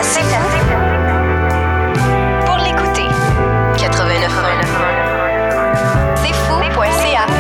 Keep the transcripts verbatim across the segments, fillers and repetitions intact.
C'est fou. Pour l'écouter. quatre-vingt-neuf un. C'est fou point c a.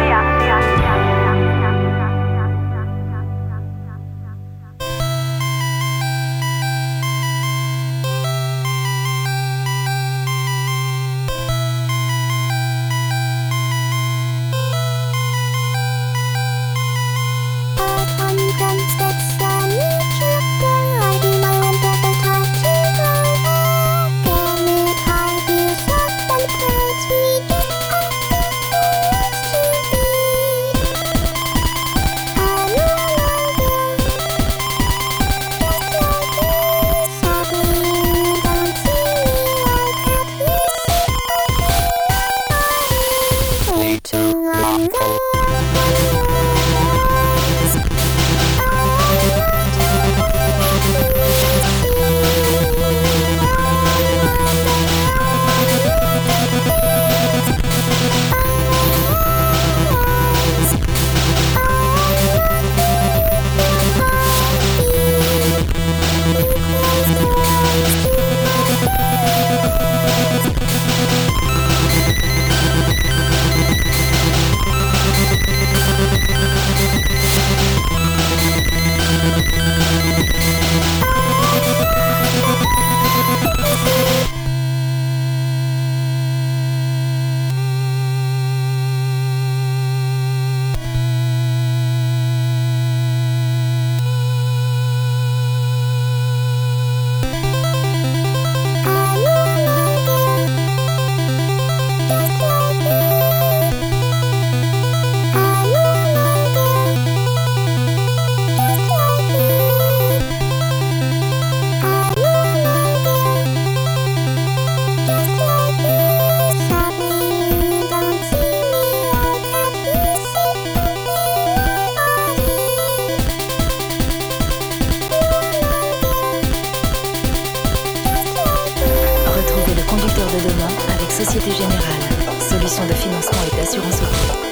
Société Générale. Solution de financement et d'assurance auto.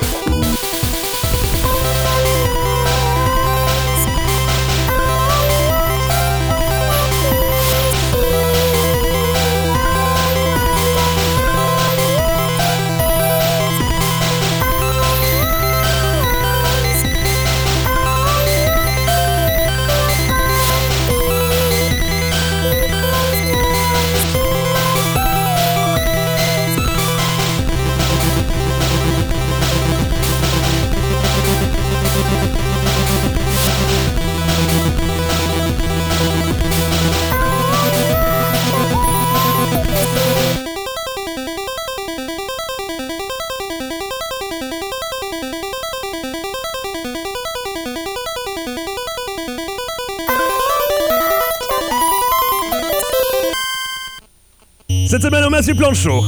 Cette semaine au Mathieu Plante Show.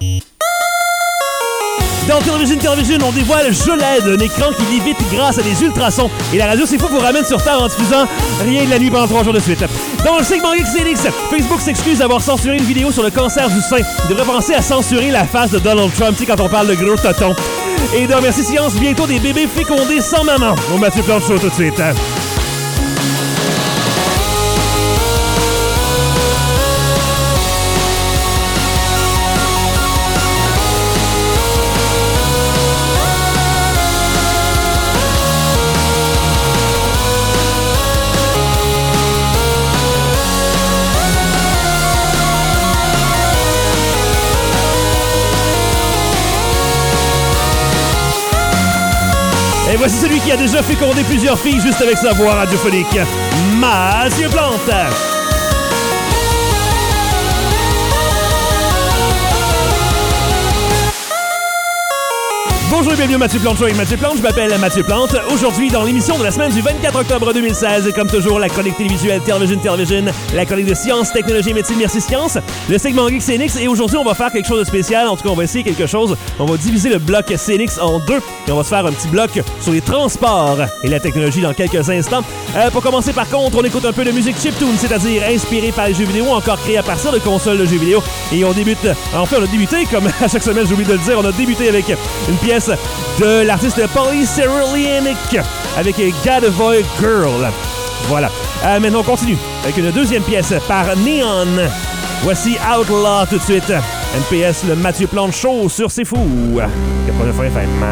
Dans Television Television, on dévoile Je l'aide, un écran qui lévite grâce à des ultrasons. Et la radio C'est Fou vous ramène sur Terre en diffusant rien de la nuit pendant trois jours de suite. Dans le segment X N X, Facebook s'excuse d'avoir censuré une vidéo sur le cancer du sein. Il devrait penser à censurer la face de Donald Trump, tu sais, quand on parle de gros toton. Et dans Merci Science, bientôt des bébés fécondés sans maman. Au Mathieu Plante Show tout de suite. Et voici celui qui a déjà fécondé plusieurs filles juste avec sa voix radiophonique, Mathieu Plante. Bonjour et bienvenue au Mathieu Plante Show avec Mathieu Plante. Je m'appelle Mathieu Plante. Aujourd'hui, dans l'émission de la semaine du vingt-quatre octobre deux mille seize, comme toujours, la chronique télévisuelle Television Television, la chronique de sciences, technologie et médecine, merci science, le segment Geek C N X. Et aujourd'hui, on va faire quelque chose de spécial. En tout cas, on va essayer quelque chose. On va diviser le bloc C N X en deux et on va se faire un petit bloc sur les transports et la technologie dans quelques instants. Euh, pour commencer, par contre, on écoute un peu de musique chiptune, c'est-à-dire inspirée par les jeux vidéo, encore créée à partir de consoles de jeux vidéo. Et on débute, en fait, on a débuté, comme à chaque semaine, j'ai oublié de le dire, on a débuté avec une pièce de l'artiste Polly Cyrillianic avec Godavoy Girl. Voilà. Euh, maintenant, on continue avec une deuxième pièce par Neon. Voici Outlaw tout de suite. M P S, le Mathieu Plante Show sur C'est Fou. quatre-vingt-neuf F M.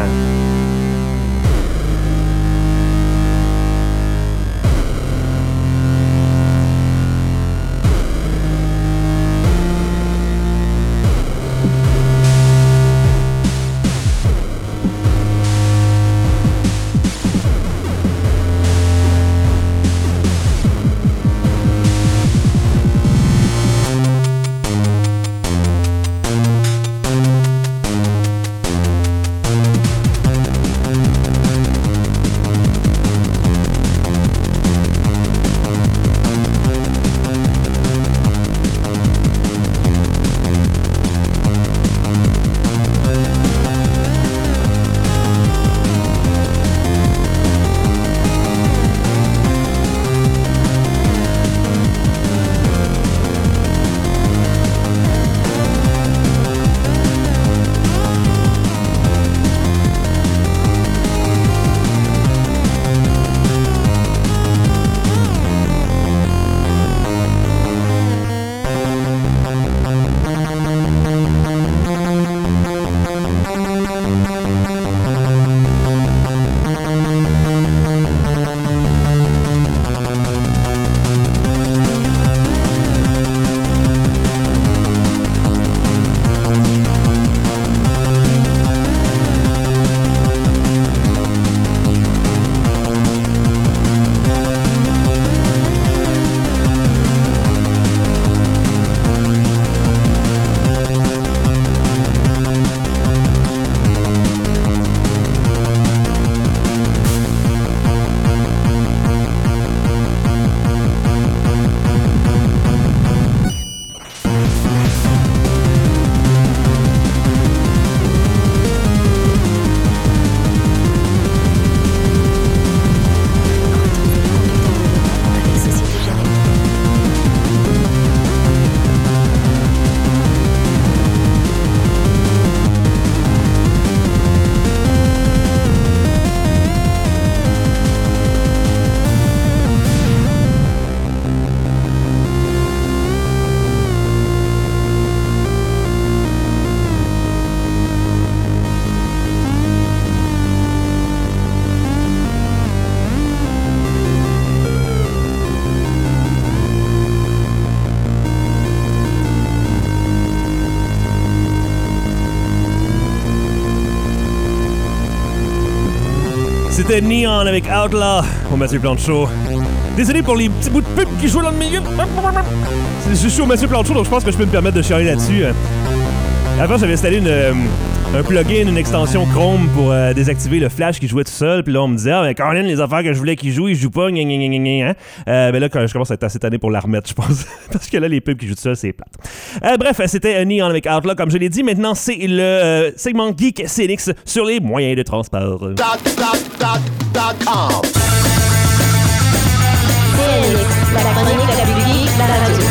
C'était Neon avec Outlaw au Mathieu Plante Show. Désolé pour les petits bouts de pub qui jouent dans le milieu. Je suis au Mathieu Plante Show, donc je pense que je peux me permettre de chialer là-dessus. Avant, j'avais installé une, euh, un plugin, une extension Chrome pour euh, désactiver le flash qui jouait tout seul. Puis là, on me disait, ah, mais Caroline, les affaires que je voulais qu'il joue, ils jouent pas. Gna, gna, gna, gna, hein? euh, mais là, quand je commence à être assez tanné pour la remettre, je pense. Parce que là, les pubs qui jouent tout seul, c'est plate. Euh, bref, c'était Neon avec Outlaw, comme je l'ai dit. Maintenant, c'est le euh, segment Geek C N X sur les moyens de transport. Dot, dot, dot, dot com. C N X, la chronique la plus geek de la radio.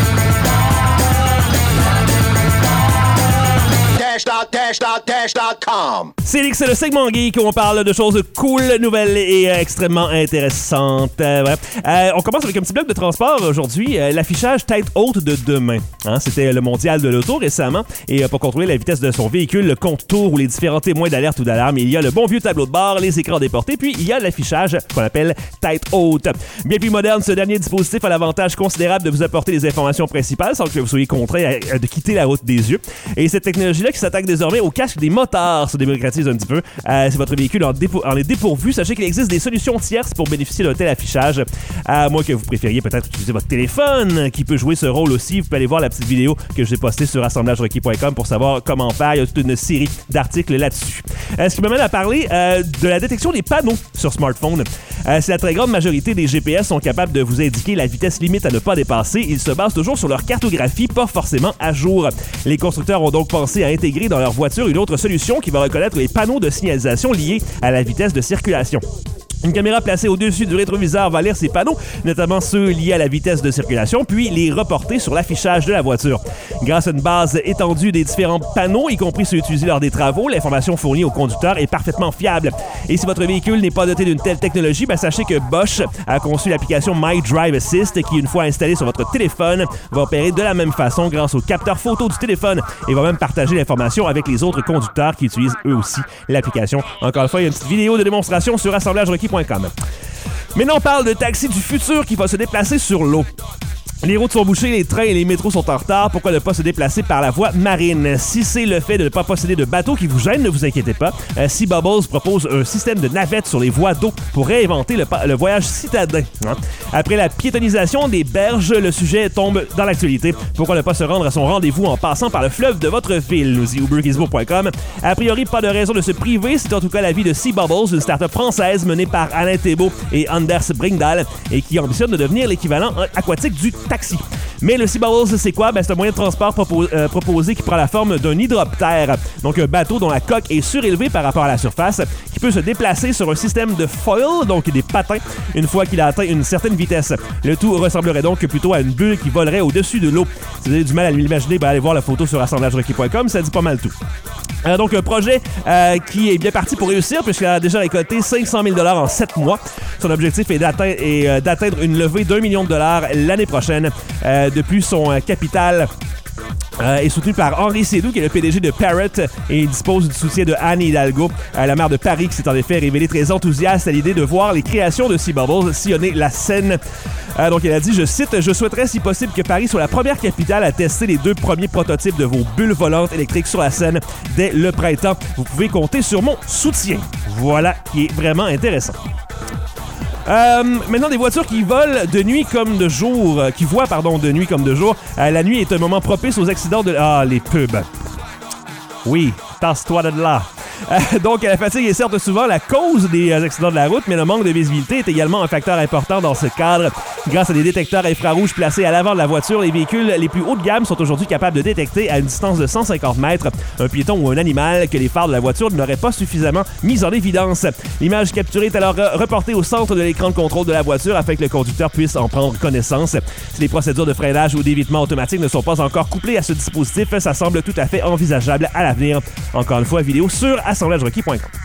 C N X, c'est le segment geek où on parle de choses cool, nouvelles et euh, extrêmement intéressantes. Euh, ouais. euh, on commence avec un petit bloc de transport aujourd'hui. Euh, l'affichage tête haute de demain. Hein, c'était le mondial de l'auto récemment. Et euh, pour contrôler la vitesse de son véhicule, le compte-tour ou les différents témoins d'alerte ou d'alarme, il y a le bon vieux tableau de bord, les écrans déportés, puis il y a l'affichage qu'on appelle tête haute. Bien plus moderne, ce dernier dispositif a l'avantage considérable de vous apporter les informations principales sans que vous soyez contraint à, à, de quitter la route des yeux. Et cette technologie-là qui s'attaque désormais au casque des motards se démocratise un petit peu. Euh, si votre véhicule en, dépo- en est dépourvu, sachez qu'il existe des solutions tierces pour bénéficier d'un tel affichage. À moins que vous préfériez peut-être utiliser votre téléphone, qui peut jouer ce rôle aussi. Vous pouvez aller voir la petite vidéo que j'ai postée sur assemblage requis point com pour savoir comment faire. Il y a toute une série d'articles là-dessus. Euh, ce qui m'amène à parler euh, de la détection des panneaux sur smartphone. Euh, si la très grande majorité des G P S sont capables de vous indiquer la vitesse limite à ne pas dépasser, ils se basent toujours sur leur cartographie, pas forcément à jour. Les constructeurs ont donc pensé à intégrer dans leur voiture une autre solution qui va reconnaître les panneaux de signalisation liés à la vitesse de circulation. Une caméra placée au-dessus du rétroviseur va lire ces panneaux, notamment ceux liés à la vitesse de circulation, puis les reporter sur l'affichage de la voiture. Grâce à une base étendue des différents panneaux, y compris ceux utilisés lors des travaux, l'information fournie au conducteur est parfaitement fiable. Et si votre véhicule n'est pas doté d'une telle technologie, ben sachez que Bosch a conçu l'application My Drive Assist qui, une fois installée sur votre téléphone, va opérer de la même façon grâce au capteur photo du téléphone et va même partager l'information avec les autres conducteurs qui utilisent eux aussi l'application. Encore une fois, il y a une petite vidéo de démonstration sur assemblage requis point com. Maintenant, on parle de taxi du futur qui va se déplacer sur l'eau. Les routes sont bouchées, les trains et les métros sont en retard. Pourquoi ne pas se déplacer par la voie marine? Si c'est le fait de ne pas posséder de bateau qui vous gêne, ne vous inquiétez pas. Euh, Sea Bubbles propose un système de navettes sur les voies d'eau pour réinventer le, le voyage citadin. Hein? Après la piétonisation des berges, le sujet tombe dans l'actualité. Pourquoi ne pas se rendre à son rendez-vous en passant par le fleuve de votre ville? Nous dit uber gizmo point com. A priori, pas de raison de se priver. C'est en tout cas l'avis de Sea Bubbles, une start-up française menée par Alain Thébault et Anders Bringdahl et qui ambitionne de devenir l'équivalent aquatique du taxi. Mais le Sea Bubbles, c'est quoi? Ben, c'est un moyen de transport propos- euh, proposé qui prend la forme d'un hydroptère, donc un bateau dont la coque est surélevée par rapport à la surface, qui peut se déplacer sur un système de foil, donc des patins, une fois qu'il a atteint une certaine vitesse. Le tout ressemblerait donc plutôt à une bulle qui volerait au-dessus de l'eau. Si vous avez du mal à l'imaginer, ben, allez voir la photo sur assemblage requis point com, ça dit pas mal tout. Euh, donc, un projet euh, qui est bien parti pour réussir puisqu'il a déjà récolté cinq cent mille dollars en sept mois. Son objectif est d'atteindre, est, euh, d'atteindre une levée d'un million de dollars l'année prochaine. Euh, de plus, son euh, capital Euh, est soutenu par Henri Sédou, qui est le P D G de Parrot, et il dispose du soutien de Anne Hidalgo, euh, la maire de Paris, qui s'est en effet révélée très enthousiaste à l'idée de voir les créations de Sea Bubbles sillonner la Seine. Euh, donc elle a dit, je cite, « Je souhaiterais si possible que Paris soit la première capitale à tester les deux premiers prototypes de vos bulles volantes électriques sur la Seine dès le printemps. Vous pouvez compter sur mon soutien. » Voilà, qui est vraiment intéressant. Euh, maintenant, des voitures qui volent de nuit comme de jour, euh, qui voient, pardon, de nuit comme de jour. Euh, la nuit est un moment propice aux accidents de... Ah, les pubs. Oui, tasse-toi de là. Euh, donc, la fatigue est certes souvent la cause des euh, accidents de la route, mais le manque de visibilité est également un facteur important dans ce cadre. Grâce à des détecteurs infrarouges placés à l'avant de la voiture, les véhicules les plus haut de gamme sont aujourd'hui capables de détecter à une distance de cent cinquante mètres un piéton ou un animal que les phares de la voiture n'auraient pas suffisamment mis en évidence. L'image capturée est alors reportée au centre de l'écran de contrôle de la voiture afin que le conducteur puisse en prendre connaissance. Si les procédures de freinage ou d'évitement automatique ne sont pas encore couplées à ce dispositif, ça semble tout à fait envisageable à l'avenir. Encore une fois, vidéo sur assemblage requis point com.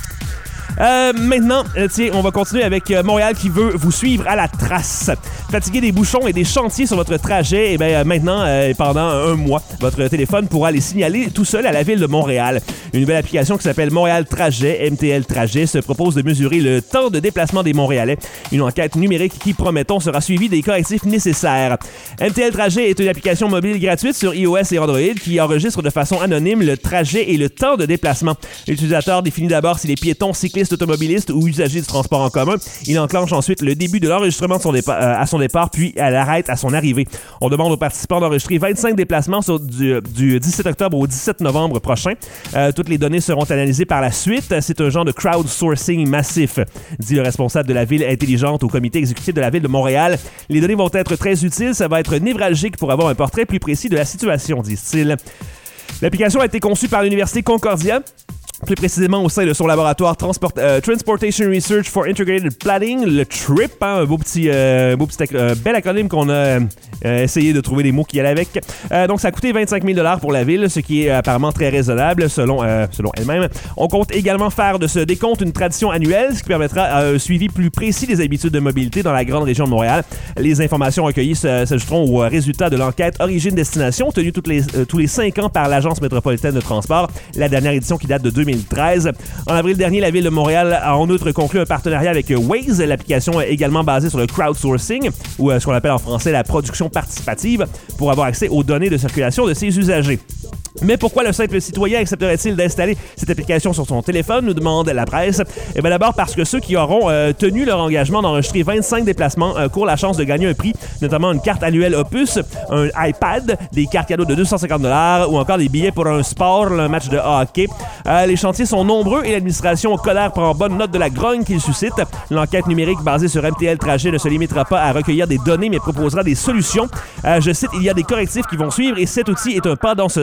Euh, maintenant, euh, tiens, on va continuer avec euh, Montréal qui veut vous suivre à la trace. Fatigué des bouchons et des chantiers sur votre trajet, et bien euh, maintenant, euh, pendant un mois, votre téléphone pourra les signaler tout seul à la ville de Montréal. Une nouvelle application qui s'appelle Montréal Trajet, M T L Trajet, se propose de mesurer le temps de déplacement des Montréalais. Une enquête numérique qui, promettons, sera suivie des correctifs nécessaires. M T L Trajet est une application mobile gratuite sur iOS et Android qui enregistre de façon anonyme le trajet et le temps de déplacement. L'utilisateur définit d'abord si les piétons, cyclistes, automobilistes ou usagers du transport en commun. Il enclenche ensuite le début de l'enregistrement de son dépa- euh, à son départ, puis elle arrête à son arrivée. On demande aux participants d'enregistrer vingt-cinq déplacements sur du, du dix-sept octobre au dix-sept novembre prochain. Euh, toutes les données seront analysées par la suite. C'est un genre de crowdsourcing massif, dit le responsable de la ville intelligente au comité exécutif de la ville de Montréal. Les données vont être très utiles. Ça va être névralgique pour avoir un portrait plus précis de la situation, disent-ils. L'application a été conçue par l'Université Concordia, plus précisément au sein de son laboratoire Transport, euh, Transportation Research for Integrated Planning, le TRIP, hein, un beau petit, euh, beau petit euh, bel acronyme qu'on a euh, essayé de trouver des mots qui allaient avec. Euh, donc, ça a coûté vingt-cinq mille dollars pour la ville, ce qui est euh, apparemment très raisonnable selon, euh, selon elle-même. On compte également faire de ce décompte une tradition annuelle, ce qui permettra un suivi plus précis des habitudes de mobilité dans la grande région de Montréal. Les informations recueillies s'ajouteront aux résultats de l'enquête Origine-Destination, tenue toutes les, euh, tous les cinq ans par l'Agence métropolitaine de transport, la dernière édition qui date de deux mille treize. En avril dernier, la ville de Montréal a en outre conclu un partenariat avec Waze, l'application également basée sur le crowdsourcing, ou euh, ce qu'on appelle en français la production participative, pour avoir accès aux données de circulation de ses usagers. Mais pourquoi le simple citoyen accepterait-il d'installer cette application sur son téléphone, nous demande la presse. Eh bien d'abord parce que ceux qui auront euh, tenu leur engagement d'enregistrer vingt-cinq déplacements euh, courent la chance de gagner un prix, notamment une carte annuelle Opus, un iPad, des cartes cadeaux de deux cent cinquante dollars ou encore des billets pour un sport, un match de hockey. Euh, les chantiers sont nombreux et l'administration Coderre prend bonne note de la grogne qu'ils suscitent. L'enquête numérique basée sur M T L Trajet ne se limitera pas à recueillir des données mais proposera des solutions. Euh, je cite, il y a des correctifs qui vont suivre et cet outil est un pas dans ce sens.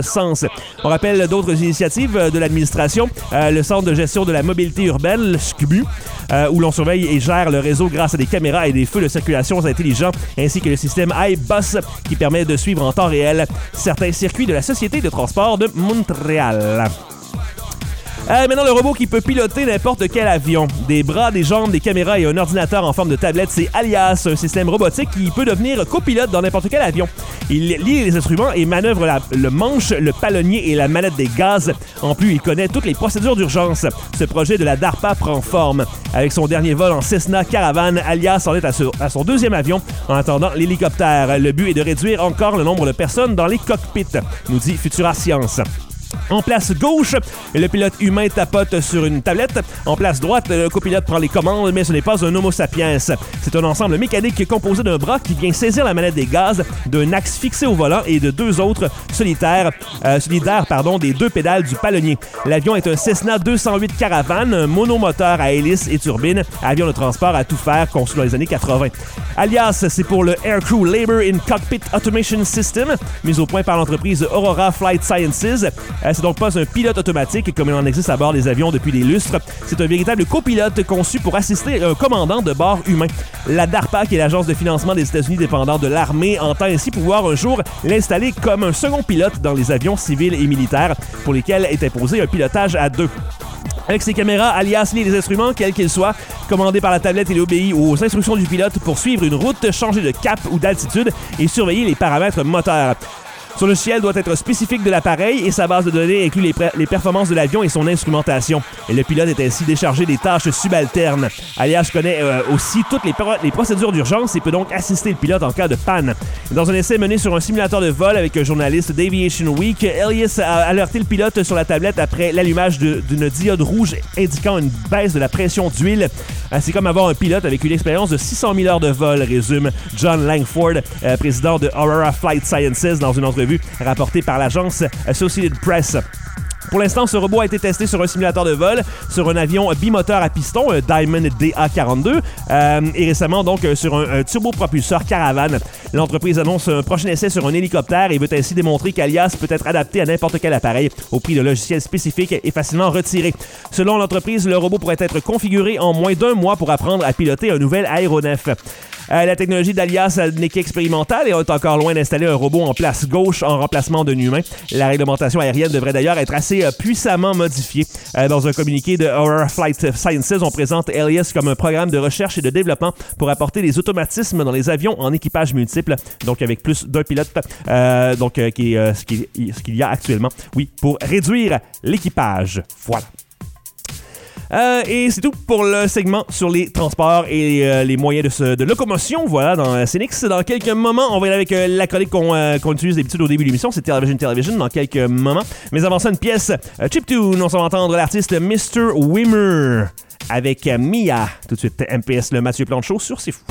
Phoenix. On rappelle d'autres initiatives de l'administration, euh, le Centre de gestion de la mobilité urbaine, le S C B U, euh, où l'on surveille et gère le réseau grâce à des caméras et des feux de circulation intelligents, ainsi que le système iBus qui permet de suivre en temps réel certains circuits de la Société de transport de Montréal. Euh, maintenant, le robot qui peut piloter n'importe quel avion. Des bras, des jambes, des caméras et un ordinateur en forme de tablette, c'est Alias, un système robotique qui peut devenir copilote dans n'importe quel avion. Il lie les instruments et manœuvre la, le manche, le palonnier et la manette des gaz. En plus, il connaît toutes les procédures d'urgence. Ce projet de la DARPA prend forme. Avec son dernier vol en Cessna Caravan, Alias en est à, ce, à son deuxième avion en attendant l'hélicoptère. Le but est de réduire encore le nombre de personnes dans les cockpits, nous dit Futura Science. En place gauche, le pilote humain tapote sur une tablette. En place droite, le copilote prend les commandes, mais ce n'est pas un homo sapiens. C'est un ensemble mécanique composé d'un bras qui vient saisir la manette des gaz, d'un axe fixé au volant et de deux autres solitaires, euh, solidaires pardon, des deux pédales du palonnier. L'avion est un Cessna deux cent huit Caravan, un monomoteur à hélice et turbine, avion de transport à tout faire conçu dans les années quatre-vingt. Alias, c'est pour le Aircrew Labor in Cockpit Automation System, mis au point par l'entreprise Aurora Flight Sciences. C'est donc pas un pilote automatique comme il en existe à bord des avions depuis des lustres. C'est un véritable copilote conçu pour assister un commandant de bord humain. La DARPA, qui est l'agence de financement des États-Unis dépendante de l'armée, entend ainsi pouvoir un jour l'installer comme un second pilote dans les avions civils et militaires pour lesquels est imposé un pilotage à deux. Avec ses caméras, Alias lit les instruments, quels qu'ils soient, commandé par la tablette, il obéit aux instructions du pilote pour suivre une route, changer de cap ou d'altitude et surveiller les paramètres moteurs. Son logiciel doit être spécifique de l'appareil et sa base de données inclut les, les performances de l'avion et son instrumentation. Et le pilote est ainsi déchargé des tâches subalternes. Alias connaît euh, aussi toutes les, pro- les procédures d'urgence et peut donc assister le pilote en cas de panne. Dans un essai mené sur un simulateur de vol avec un journaliste d'Aviation Week, Alias a alerté le pilote sur la tablette après l'allumage de, d'une diode rouge indiquant une baisse de la pression d'huile. C'est comme avoir un pilote avec une expérience de six cent mille heures de vol, résume John Langford, euh, président de Aurora Flight Sciences, dans une entrevue rapportée par l'agence Associated Press. Pour l'instant, ce robot a été testé sur un simulateur de vol, sur un avion bimoteur à piston, un Diamond D A quarante-deux, euh, et récemment donc sur un, un turbopropulseur Caravan. L'entreprise annonce un prochain essai sur un hélicoptère et veut ainsi démontrer qu'Alias peut être adapté à n'importe quel appareil au prix de logiciels spécifiques et facilement retirés. Selon l'entreprise, le robot pourrait être configuré en moins d'un mois pour apprendre à piloter un nouvel aéronef. Euh, la technologie d'Alias n'est qu'expérimentale et on est encore loin d'installer un robot en place gauche en remplacement d'un humain. La réglementation aérienne devrait d'ailleurs être assez euh, puissamment modifiée. Euh, dans un communiqué de Aurora Flight Sciences, on présente Alias comme un programme de recherche et de développement pour apporter des automatismes dans les avions en équipage multiple, donc avec plus d'un pilote, euh, donc euh, qui est, euh, ce, qui, ce qu'il y a actuellement, oui, pour réduire l'équipage. Voilà. Euh, et c'est tout pour le segment sur les transports et euh, les moyens de, se, de locomotion. Voilà, dans euh, C N X. Dans quelques moments, on va y aller avec euh, la chronique qu'on, euh, qu'on utilise d'habitude au début de l'émission. C'est Television Television dans quelques moments. Mais avant ça, une pièce euh, chiptune. On s'en va entendre l'artiste mister Wimmer avec euh, Mia. Tout de suite, M P S, le Mathieu Plante Show sur C'est Fou.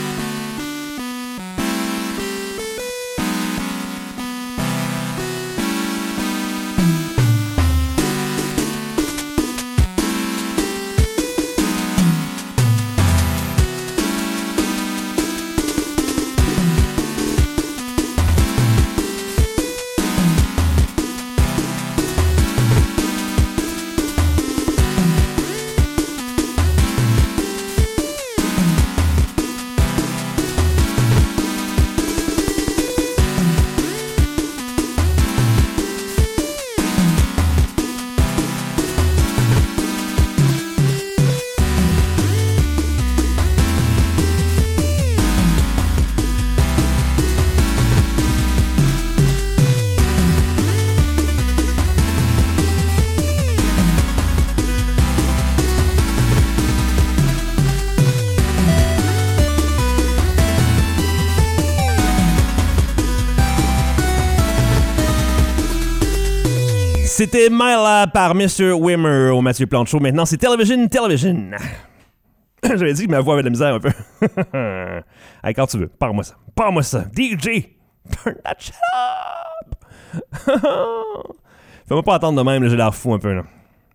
C'était Myla par mister Wimmer au Mathieu Plante Show. Maintenant, c'est Television Television. J'avais dit que ma voix avait de la misère un peu. Allez, quand tu veux, parle-moi ça. Parle-moi ça. D J, turn that shit up. Fais-moi pas attendre de même, là, j'ai l'air fou un peu. Là.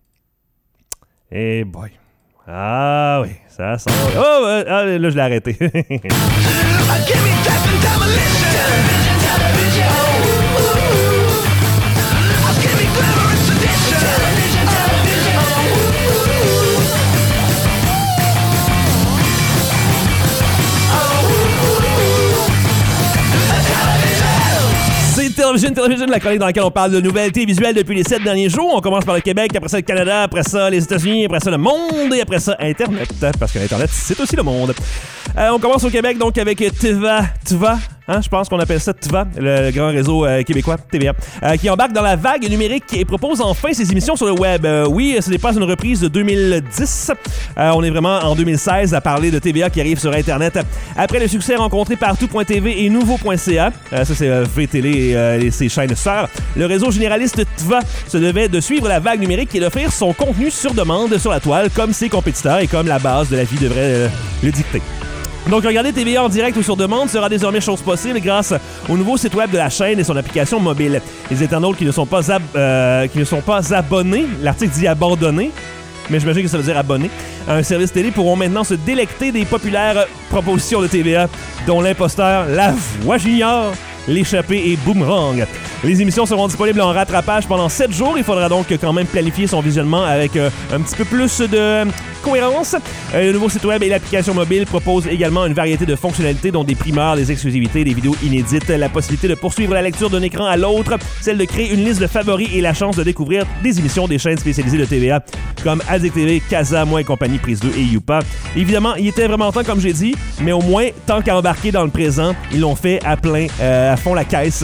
Hey boy. Ah oui, ça sent... Oh, euh, ah, là, je l'ai arrêté. Give me death and demolition. Television, television. Television, Television, la chronique dans laquelle on parle de nouvelles télévisuelles depuis les sept derniers jours. On commence par le Québec, après ça le Canada, après ça les États-Unis, après ça le monde et après ça Internet, parce que l'Internet, c'est aussi le monde. Euh, on commence au Québec donc avec T V A, T V A. Hein, je pense qu'on appelle ça T V A, le, le grand réseau euh, québécois, T V A, euh, qui embarque dans la vague numérique et propose enfin ses émissions sur le web. Euh, oui, ce n'est pas une reprise de deux mille dix. Euh, on est vraiment en deux mille seize à parler de T V A qui arrive sur Internet. Après le succès rencontré par tout point t v et nouveau point c a, euh, ça c'est euh, V T L et, euh, et ses chaînes sœurs, le réseau généraliste T V A se devait de suivre la vague numérique et d'offrir son contenu sur demande sur la toile comme ses compétiteurs et comme la base de la vie devrait euh, le dicter. Donc, regarder T V A en direct ou sur demande sera désormais chose possible grâce au nouveau site web de la chaîne et son application mobile. Les internautes qui ne sont pas, ab- euh, qui ne sont pas abonnés, l'article dit abandonnés, mais j'imagine que ça veut dire abonnés, à un service télé pourront maintenant se délecter des populaires propositions de T V A, dont l'imposteur, la voix junior, l'échappée et Boomerang. Les émissions seront disponibles en rattrapage pendant sept jours. Il faudra donc quand même planifier son visionnement avec euh, un petit peu plus de cohérence. Euh, le nouveau site web et l'application mobile proposent également une variété de fonctionnalités, dont des primeurs, des exclusivités, des vidéos inédites, la possibilité de poursuivre la lecture d'un écran à l'autre, celle de créer une liste de favoris et la chance de découvrir des émissions des chaînes spécialisées de T V A comme Addict T V, Casa, Moi et compagnie, Prise deux et Youpa. Évidemment, il était vraiment temps, comme j'ai dit, mais au moins, tant qu'à embarquer dans le présent, ils l'ont fait à plein, euh, à fond la caisse.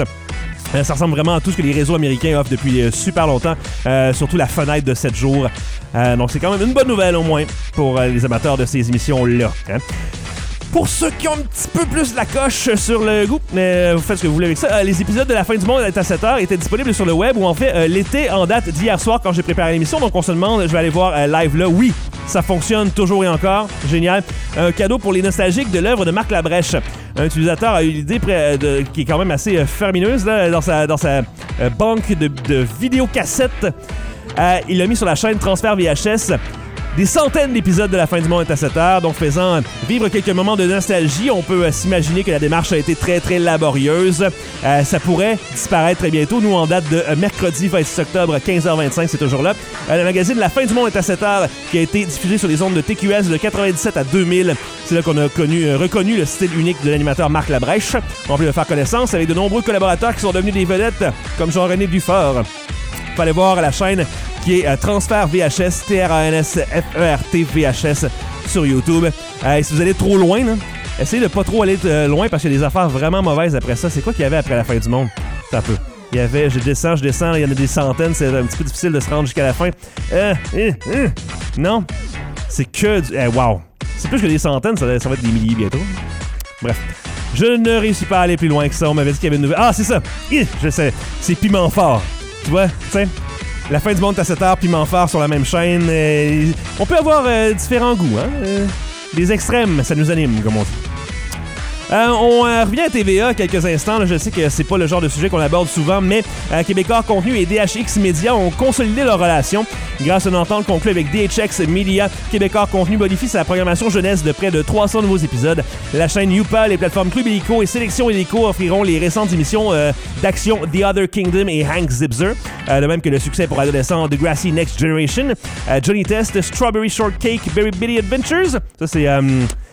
Ça ressemble vraiment à tout ce que les réseaux américains offrent depuis euh, super longtemps, euh, surtout la fenêtre de sept jours. Euh, donc c'est quand même une bonne nouvelle au moins pour euh, les amateurs de ces émissions-là. Hein. Pour ceux qui ont un petit peu plus la coche sur le goût, euh, vous faites ce que vous voulez avec ça. Euh, les épisodes de La Fin du Monde à sept heures étaient disponibles sur le web ou en fait euh, l'été en date d'hier soir quand j'ai préparé l'émission. Donc on se demande, je vais aller voir euh, live là. Oui, ça fonctionne toujours et encore. Génial. Un cadeau pour les nostalgiques de l'œuvre de Marc Labrèche. Un utilisateur a eu l'idée près de, qui est quand même assez euh, faramineuse là, dans sa, dans sa euh, banque de, de vidéocassettes. Euh, il l'a mis sur la chaîne Transfert V H S. Des centaines d'épisodes de La Fin du Monde à sept heures, donc faisant vivre quelques moments de nostalgie. On peut euh, s'imaginer que la démarche a été très, très laborieuse. Euh, ça pourrait disparaître très bientôt. Nous, en date de euh, mercredi vingt-six octobre, quinze heures vingt-cinq, c'est toujours là. Euh, le magazine La Fin du Monde est à sept heures, qui a été diffusé sur les ondes de T Q S de quatre-vingt-dix-sept à deux mille. C'est là qu'on a connu, euh, reconnu le style unique de l'animateur Marc Labrèche. On peut le faire connaissance avec de nombreux collaborateurs qui sont devenus des vedettes, comme Jean-René Dufort. Vous allez voir la chaîne qui est euh, Transfert V H S, T R A N S F E R T V H S sur YouTube. Euh, si vous allez trop loin, là, essayez de pas trop aller euh, loin parce qu'il y a des affaires vraiment mauvaises après ça. C'est quoi qu'il y avait après La Fin du Monde? C'est un peu. Il y avait, je descends, je descends, il y en a des centaines, c'est un petit peu difficile de se rendre jusqu'à la fin. Euh, euh, euh, non, c'est que du... Eh, wow! C'est plus que des centaines, ça, ça va être des milliers bientôt. Bref. Je ne réussis pas à aller plus loin que ça. On m'avait dit qu'il y avait une nouvelle... Ah, c'est ça! Je sais, c'est Piment Fort. Tu vois, tu sais, La Fin du Monde à sept heures, Piment Fort sur la même chaîne. Euh, on peut avoir euh, différents goûts, hein? Euh, des extrêmes, ça nous anime, comme on dit. Euh, on euh, revient à T V A quelques instants. Là, je sais que c'est pas le genre de sujet qu'on aborde souvent, mais euh, Québécois Contenu et D H X Media ont consolidé leur relation. Grâce à une entente conclue avec D H X Media, Québécois Contenu modifie sa programmation jeunesse de près de trois cents nouveaux épisodes. La chaîne Youpa, les plateformes Club Illico et Sélection Illico offriront les récentes émissions euh, d'action The Other Kingdom et Hank Zipzer, euh, de même que le succès pour adolescents Degrassi Next Generation, euh, Johnny Test, Strawberry Shortcake, Berry Bitty Adventures. Ça, c'est... Euh,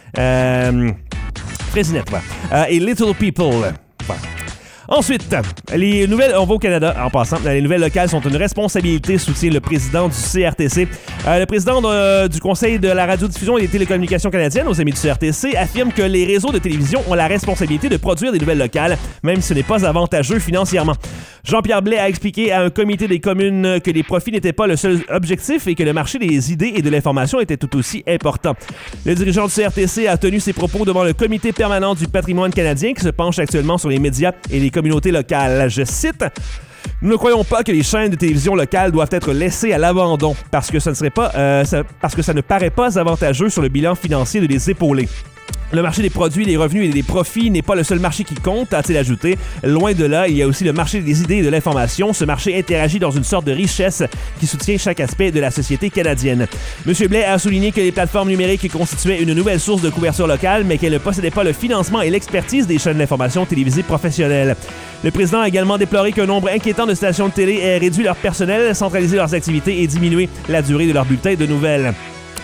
euh, Frésinette, voilà. Euh, et Little People. Voilà. Ensuite, les nouvelles... On va au Canada, en passant. Les nouvelles locales sont une responsabilité, soutient le président du C R T C. Euh, le président de, du Conseil de la radiodiffusion et des télécommunications canadiennes, aux amis du C R T C, affirme que les réseaux de télévision ont la responsabilité de produire des nouvelles locales, même si ce n'est pas avantageux financièrement. Jean-Pierre Blais a expliqué à un comité des communes que les profits n'étaient pas le seul objectif et que le marché des idées et de l'information était tout aussi important. Le dirigeant du C R T C a tenu ses propos devant le comité permanent du patrimoine canadien qui se penche actuellement sur les médias et les communautés locales. Je cite... Nous ne croyons pas que les chaînes de télévision locales doivent être laissées à l'abandon parce que ça ne serait pas, euh, ça, parce que ça ne paraît pas avantageux sur le bilan financier de les épauler. Le marché des produits, des revenus et des profits n'est pas le seul marché qui compte, a-t-il ajouté. Loin de là, il y a aussi le marché des idées et de l'information. Ce marché interagit dans une sorte de richesse qui soutient chaque aspect de la société canadienne. M. Blais a souligné que les plateformes numériques constituaient une nouvelle source de couverture locale, mais qu'elles ne possédaient pas le financement et l'expertise des chaînes d'information télévisées professionnelles. Le président a également déploré qu'un nombre inquiétant de stations de télé ait réduit leur personnel, centralisé leurs activités et diminué la durée de leurs bulletins de nouvelles.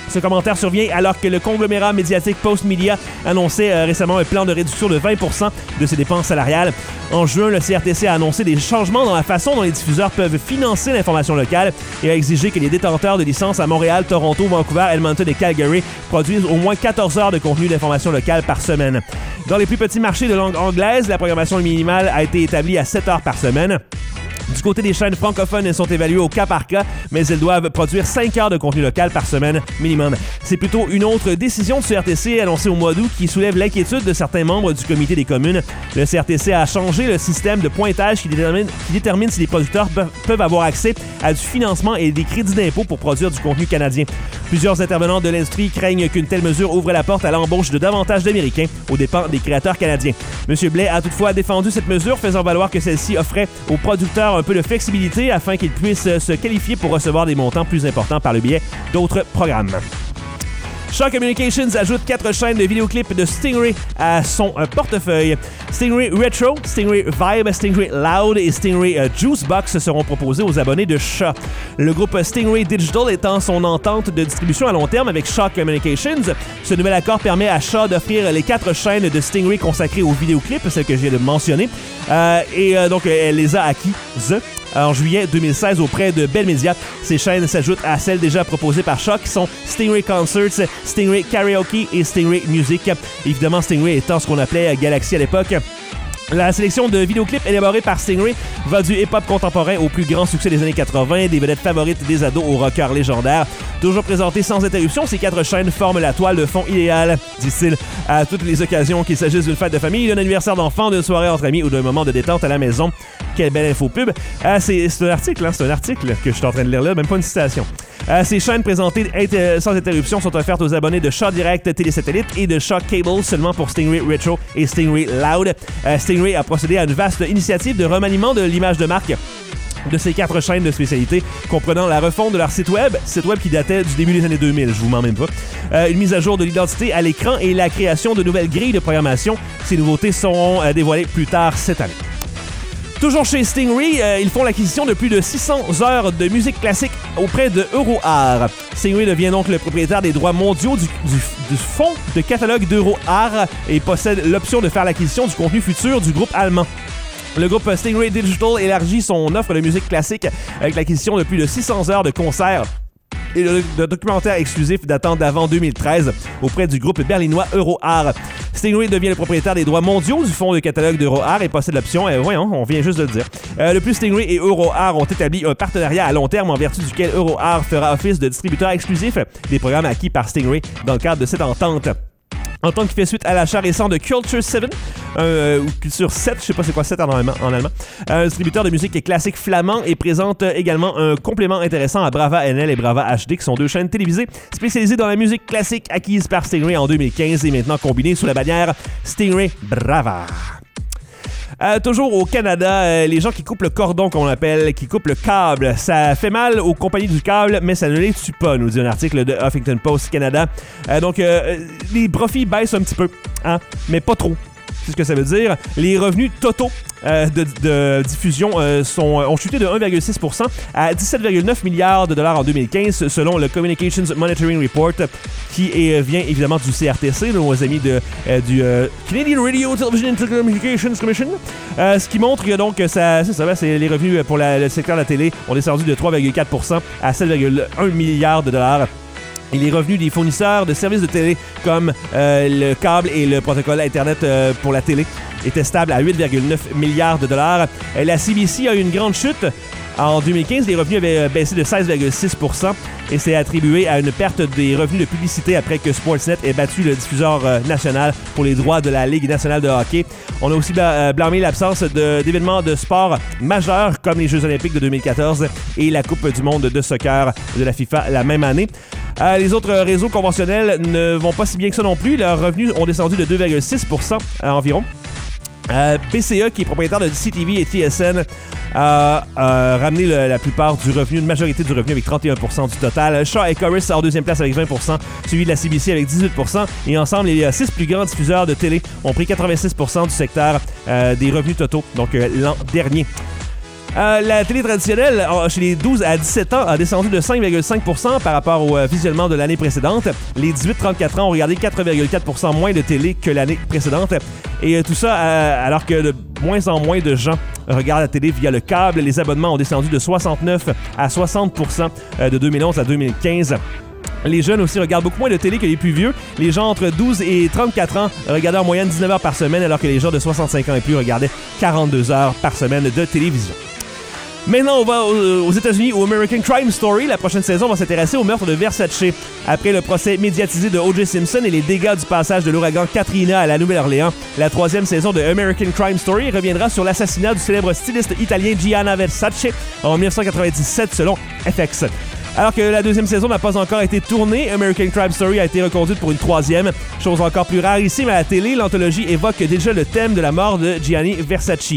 Ce commentaire survient alors que le conglomérat médiatique Postmedia annonçait euh, récemment un plan de réduction de vingt pour cent de ses dépenses salariales. En juin, le C R T C a annoncé des changements dans la façon dont les diffuseurs peuvent financer l'information locale et a exigé que les détenteurs de licences à Montréal, Toronto, Vancouver, Edmonton et Calgary produisent au moins quatorze heures de contenu d'information locale par semaine. Dans les plus petits marchés de langue anglaise, la programmation minimale a été établie à sept heures par semaine. Du côté des chaînes francophones, elles sont évaluées au cas par cas, mais elles doivent produire cinq heures de contenu local par semaine minimum. C'est plutôt une autre décision du C R T C annoncée au mois d'août qui soulève l'inquiétude de certains membres du comité des communes. Le C R T C a changé le système de pointage qui détermine, qui détermine si les producteurs pe- peuvent avoir accès à du financement et des crédits d'impôt pour produire du contenu canadien. Plusieurs intervenants de l'industrie craignent qu'une telle mesure ouvre la porte à l'embauche de davantage d'Américains aux dépens des créateurs canadiens. M. Blais a toutefois défendu cette mesure, faisant valoir que celle-ci offrait aux producteurs un peu de flexibilité afin qu'ils puissent se qualifier pour recevoir des montants plus importants par le biais d'autres programmes. Shaw Communications ajoute quatre chaînes de vidéoclips de Stingray à son euh, portefeuille. Stingray Retro, Stingray Vibe, Stingray Loud et Stingray euh, Juicebox seront proposés aux abonnés de Shaw. Le groupe Stingray Digital étend son entente de distribution à long terme avec Shaw Communications. Ce nouvel accord permet à Shaw d'offrir les quatre chaînes de Stingray consacrées aux vidéoclips, celles que je viens de mentionner. Euh, et euh, donc, elle les a acquises en juillet deux mille seize auprès de Bell Media. Ces chaînes s'ajoutent à celles déjà proposées par Shaw qui sont Stingray Concerts, Stingray Karaoke et Stingray Music. Évidemment, Stingray étant ce qu'on appelait Galaxy à l'époque. La sélection de vidéoclips élaborés par Stingray va du hip-hop contemporain au plus grand succès des années quatre-vingt, des vedettes favorites des ados aux rockers légendaires. Toujours présentés sans interruption, ces quatre chaînes forment la toile de fond idéale, dit-il, à toutes les occasions, qu'il s'agisse d'une fête de famille, d'un anniversaire d'enfant, d'une soirée entre amis ou d'un moment de détente à la maison. Quelle belle info pub. Euh, c'est, c'est un article, hein, c'est un article que je suis en train de lire là, même pas une citation. Euh, ces chaînes présentées inter- sans interruption sont offertes aux abonnés de Shaw Direct Télésatellite et de Shaw Cable seulement pour Stingray Retro et Stingray Loud. Euh, Stingray a procédé à une vaste initiative de remaniement de l'image de marque de ces quatre chaînes de spécialité, comprenant la refonte de leur site web, site web qui datait du début des années deux mille, je vous mens même pas, euh, une mise à jour de l'identité à l'écran et la création de nouvelles grilles de programmation. Ces nouveautés seront euh, dévoilées plus tard cette année. Toujours chez Stingray, euh, ils font l'acquisition de plus de six cents heures de musique classique auprès de EuroArt. Stingray devient donc le propriétaire des droits mondiaux du, du, du fonds de catalogue d'EuroArt et possède l'option de faire l'acquisition du contenu futur du groupe allemand. Le groupe Stingray Digital élargit son offre de musique classique avec l'acquisition de plus de six cents heures de concerts et de, de documentaires exclusifs datant d'avant deux mille treize auprès du groupe berlinois EuroArt. Stingray devient le propriétaire des droits mondiaux du fonds de catalogue d'EuroArt et possède l'option, euh, voyons, on vient juste de le dire. Euh, de plus, Stingray et EuroArt ont établi un partenariat à long terme en vertu duquel EuroArt fera office de distributeur exclusif des programmes acquis par Stingray dans le cadre de cette entente. Entente qui fait suite à l'achat récent de Culture sept, euh, ou Culture sept, je sais pas c'est quoi sept en allemand, en allemand. Un distributeur de musique classique flamand et présente également un complément intéressant à Brava N L et Brava H D, qui sont deux chaînes télévisées spécialisées dans la musique classique acquise par Stingray en deux mille quinze et maintenant combinées sous la bannière Stingray Brava. Euh, toujours au Canada, euh, les gens qui coupent le cordon, comme on l'appelle, qui coupent le câble, ça fait mal aux compagnies du câble, mais ça ne les tue pas, nous dit un article de Huffington Post Canada. Euh, donc, euh, les profits baissent un petit peu, hein, mais pas trop. C'est ce que ça veut dire. Les revenus totaux euh, de, de diffusion euh, sont, ont chuté de un virgule six pour cent à dix-sept virgule neuf milliards de dollars en deux mille quinze, selon le Communications Monitoring Report, qui est, vient évidemment du C R T C, nos amis de, euh, du euh, Canadian Radio Television and Telecommunications Commission. Euh, ce qui montre que donc, ça, c'est ça, c'est les revenus pour la, le secteur de la télé ont descendu de trois virgule quatre pour cent à sept virgule un milliards de dollars. Et les revenus des fournisseurs de services de télé comme euh, le câble et le protocole Internet euh, pour la télé étaient stables à huit virgule neuf milliards de dollars. Euh, la C B C a eu une grande chute. En deux mille quinze, les revenus avaient baissé de seize virgule six pour cent et c'est attribué à une perte des revenus de publicité après que Sportsnet ait battu le diffuseur euh, national pour les droits de la Ligue nationale de hockey. On a aussi bla- blâmé l'absence de, d'événements de sport majeurs comme les Jeux olympiques de deux mille quatorze et la Coupe du monde de soccer de la FIFA la même année. Euh, les autres réseaux conventionnels ne vont pas si bien que ça non plus. Leurs revenus ont descendu de deux virgule six pour cent euh, environ. Euh, P C A, qui est propriétaire de C T V et T S N, a euh, ramené le, la plupart du revenu, une majorité du revenu avec trente et un pour cent du total. Shaw et Corus en deuxième place avec vingt pour cent, suivi de la C B C avec dix-huit pour cent. Et ensemble, les six plus grands diffuseurs de télé ont pris quatre-vingt-six pour cent du secteur euh, des revenus totaux, donc euh, l'an dernier. Euh, la télé traditionnelle, chez les douze à dix-sept ans, a descendu de cinq virgule cinq pour cent par rapport au euh, visionnement de l'année précédente. Les dix-huit à trente-quatre ans ont regardé quatre virgule quatre pour cent moins de télé que l'année précédente. Et euh, tout ça euh, alors que de moins en moins de gens regardent la télé via le câble. Les abonnements ont descendu de soixante-neuf à soixante pour cent euh, de deux mille onze à deux mille quinze. Les jeunes aussi regardent beaucoup moins de télé que les plus vieux. Les gens entre douze et trente-quatre ans regardaient en moyenne dix-neuf heures par semaine, alors que les gens de soixante-cinq ans et plus regardaient quarante-deux heures par semaine de télévision. Maintenant, on va aux États-Unis au American Crime Story. La prochaine saison va s'intéresser au meurtre de Versace. Après le procès médiatisé de O J Simpson et les dégâts du passage de l'ouragan Katrina à la Nouvelle-Orléans, la troisième saison de American Crime Story reviendra sur l'assassinat du célèbre styliste italien Gianni Versace en dix-neuf cent quatre-vingt-dix-sept selon F X. Alors que la deuxième saison n'a pas encore été tournée, American Crime Story a été reconduite pour une troisième. Chose encore plus rarissime à la télé, l'anthologie évoque déjà le thème de la mort de Gianni Versace.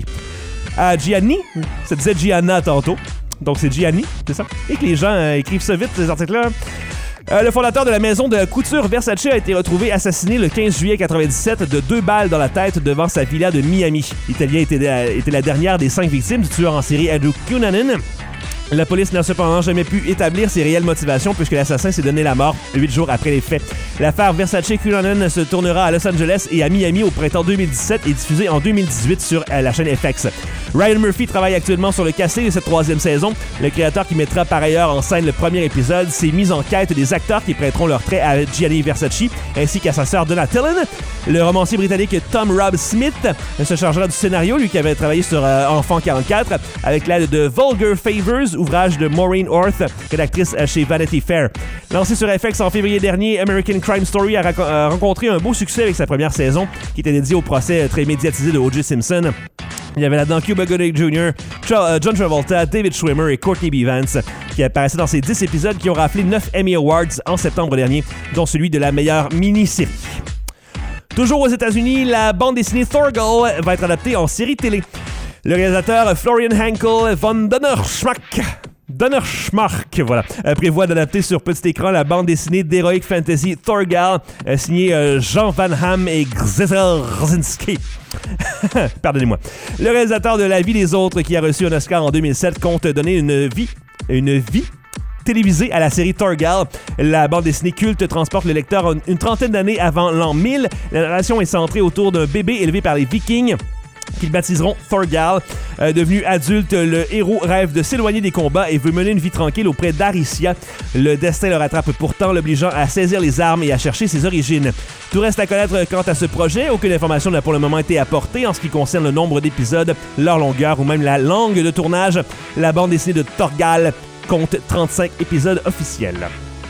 À Gianni, ça disait Gianna tantôt, donc c'est Gianni, c'est ça? Et que les gens euh, écrivent ça vite, ces articles-là. Euh, le fondateur de la maison de couture Versace a été retrouvé assassiné le quinze juillet quatre-vingt-dix-sept de deux balles dans la tête devant sa villa de Miami. L'Italien était, euh, était la dernière des cinq victimes du tueur en série Andrew Cunanan. La police n'a cependant jamais pu établir ses réelles motivations puisque l'assassin s'est donné la mort huit jours après les faits. L'affaire Versace-Cunanan se tournera à Los Angeles et à Miami au printemps deux mille dix-sept et diffusée en deux mille dix-huit sur la chaîne F X. Ryan Murphy travaille actuellement sur le casting de cette troisième saison. Le créateur qui mettra par ailleurs en scène le premier épisode s'est mis en quête des acteurs qui prêteront leur trait à Gianni Versace ainsi qu'à sa sœur Donna Tillon. Le romancier britannique Tom Rob Smith se chargera du scénario, lui qui avait travaillé sur euh, Enfant quarante-quatre avec l'aide de Vulgar Favors, ouvrage de Maureen Orth, rédactrice chez Vanity Fair. Lancé sur F X en février dernier, American Crime Story a, rac- a rencontré un beau succès avec sa première saison, qui était dédiée au procès très médiatisé de O J Simpson. Il y avait là-dedans Cuba Gooding junior, John Travolta, David Schwimmer et Courtney B. Vance, qui apparaissaient dans ces dix épisodes qui ont raflé neuf Emmy Awards en septembre dernier, dont celui de la meilleure mini-série. Toujours aux États-Unis, la bande dessinée Thorgal va être adaptée en série télé. Le réalisateur Florian Henkel von Donnerschmack Donnerschmack, voilà, euh, prévoit d'adapter sur petit écran la bande dessinée d'Heroic Fantasy Thorgal, euh, signée euh, Jean Van Hamme et Grzegorz Rzinski. Pardonnez-moi. Le réalisateur de La vie des autres, qui a reçu un Oscar en deux mille sept, compte donner une vie, une vie télévisée à la série Thorgal. La bande dessinée culte transporte le lecteur une trentaine d'années avant l'an mille. La narration est centrée autour d'un bébé élevé par les Vikings, qu'ils baptiseront Thorgal. Euh, devenu adulte, le héros rêve de s'éloigner des combats et veut mener une vie tranquille auprès d'Aricia. Le destin le rattrape pourtant, l'obligeant à saisir les armes et à chercher ses origines. Tout reste à connaître quant à ce projet. Aucune information n'a pour le moment été apportée en ce qui concerne le nombre d'épisodes, leur longueur ou même la langue de tournage. La bande dessinée de Thorgal compte trente-cinq épisodes officiels.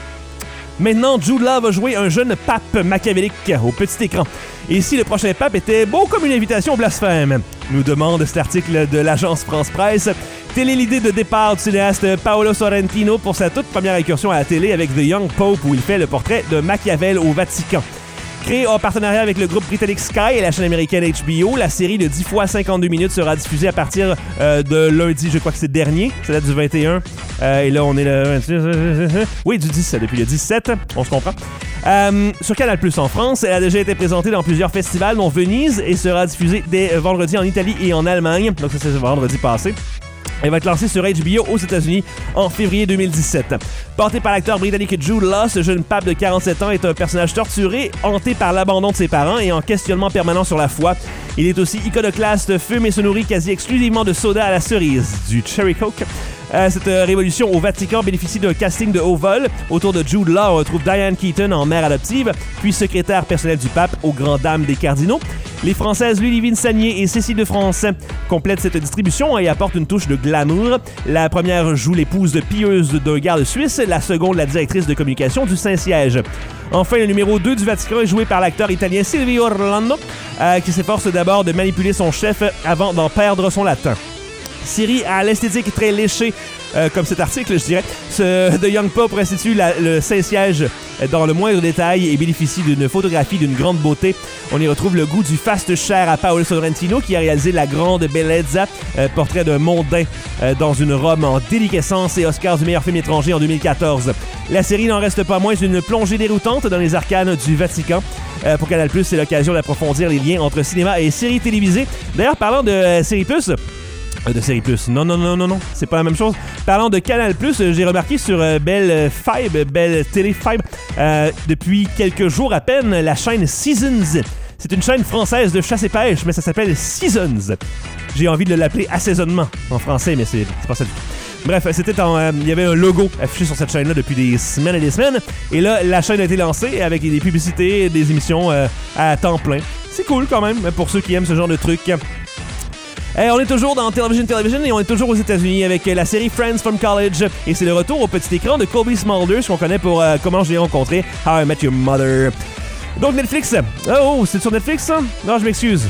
Maintenant, Jude Law va jouer un jeune pape machiavélique au petit écran. Et si le prochain pape était beau comme une invitation au blasphème? Nous demande cet article de l'agence France-Presse. Telle est l'idée de départ du cinéaste Paolo Sorrentino pour sa toute première incursion à la télé avec The Young Pope, où il fait le portrait de Machiavel au Vatican. Créée en partenariat avec le groupe britannique Sky et la chaîne américaine H B O, la série de dix fois cinquante-deux minutes sera diffusée à partir euh, de lundi, je crois que c'est dernier, ça date du vingt et un, euh, et là on est le vingt-six, oui, du dix-sept, depuis le dix-sept, on se comprend. Euh, sur Canal plus en France, elle a déjà été présentée dans plusieurs festivals, dont Venise, et sera diffusée dès vendredi en Italie et en Allemagne, donc ça c'est vendredi passé. Elle va être lancée sur H B O aux États-Unis en février deux mille dix-sept. Porté par l'acteur britannique Jude Law, ce jeune pape de quarante-sept ans est un personnage torturé, hanté par l'abandon de ses parents et en questionnement permanent sur la foi. Il est aussi iconoclaste, fume et se nourrit quasi exclusivement de soda à la cerise, du Cherry Coke. Euh, cette euh, révolution au Vatican bénéficie d'un casting de haut vol. Autour de Jude Law, on retrouve Diane Keaton en mère adoptive, puis secrétaire personnelle du pape aux grandes dames des cardinaux. Les Françaises Ludivine Sagnier et Cécile de France complètent cette distribution et apportent une touche de glamour. La première joue l'épouse pieuse d'un garde suisse, la seconde la directrice de communication du Saint-Siège. Enfin, le numéro deux du Vatican est joué par l'acteur italien Silvio Orlando, euh, qui s'efforce d'abord de manipuler son chef avant d'en perdre son latin. Série à l'esthétique très léchée, euh, comme cet article, je dirais. Ce The Young Pope restitue la, le Saint-Siège dans le moindre détail et bénéficie d'une photographie d'une grande beauté. On y retrouve le goût du faste cher à Paolo Sorrentino, qui a réalisé La Grande Bellezza, euh, portrait d'un mondain euh, dans une Rome en déliquescence, et Oscar du meilleur film étranger en deux mille quatorze. La série n'en reste pas moins une plongée déroutante dans les arcanes du Vatican. Euh, pour Canal plus, c'est l'occasion d'approfondir les liens entre cinéma et séries télévisées. D'ailleurs, parlant de euh, séries plus, Euh, de Série Plus. Non, non, non, non, non. C'est pas la même chose. Parlant de Canal Plus, euh, j'ai remarqué sur euh, Belle Fibre, Belle Télé Fibre, euh, depuis quelques jours à peine, la chaîne Seasons. C'est une chaîne française de chasse et pêche, mais ça s'appelle Seasons. J'ai envie de l'appeler assaisonnement en français, mais c'est, c'est pas ça du tout. Bref, c'était en, euh, il y avait un logo affiché sur cette chaîne-là depuis des semaines et des semaines. Et là, la chaîne a été lancée avec des publicités, des émissions euh, à temps plein. C'est cool quand même pour ceux qui aiment ce genre de trucs. Eh, on est toujours dans Television Television et on est toujours aux États-Unis avec la série Friends from College. Et c'est le retour au petit écran de Colby Smulders qu'on connaît pour euh, Comment je l'ai rencontré, How I Met Your Mother. Donc Netflix. Oh, c'est sur Netflix ça? Non, je m'excuse.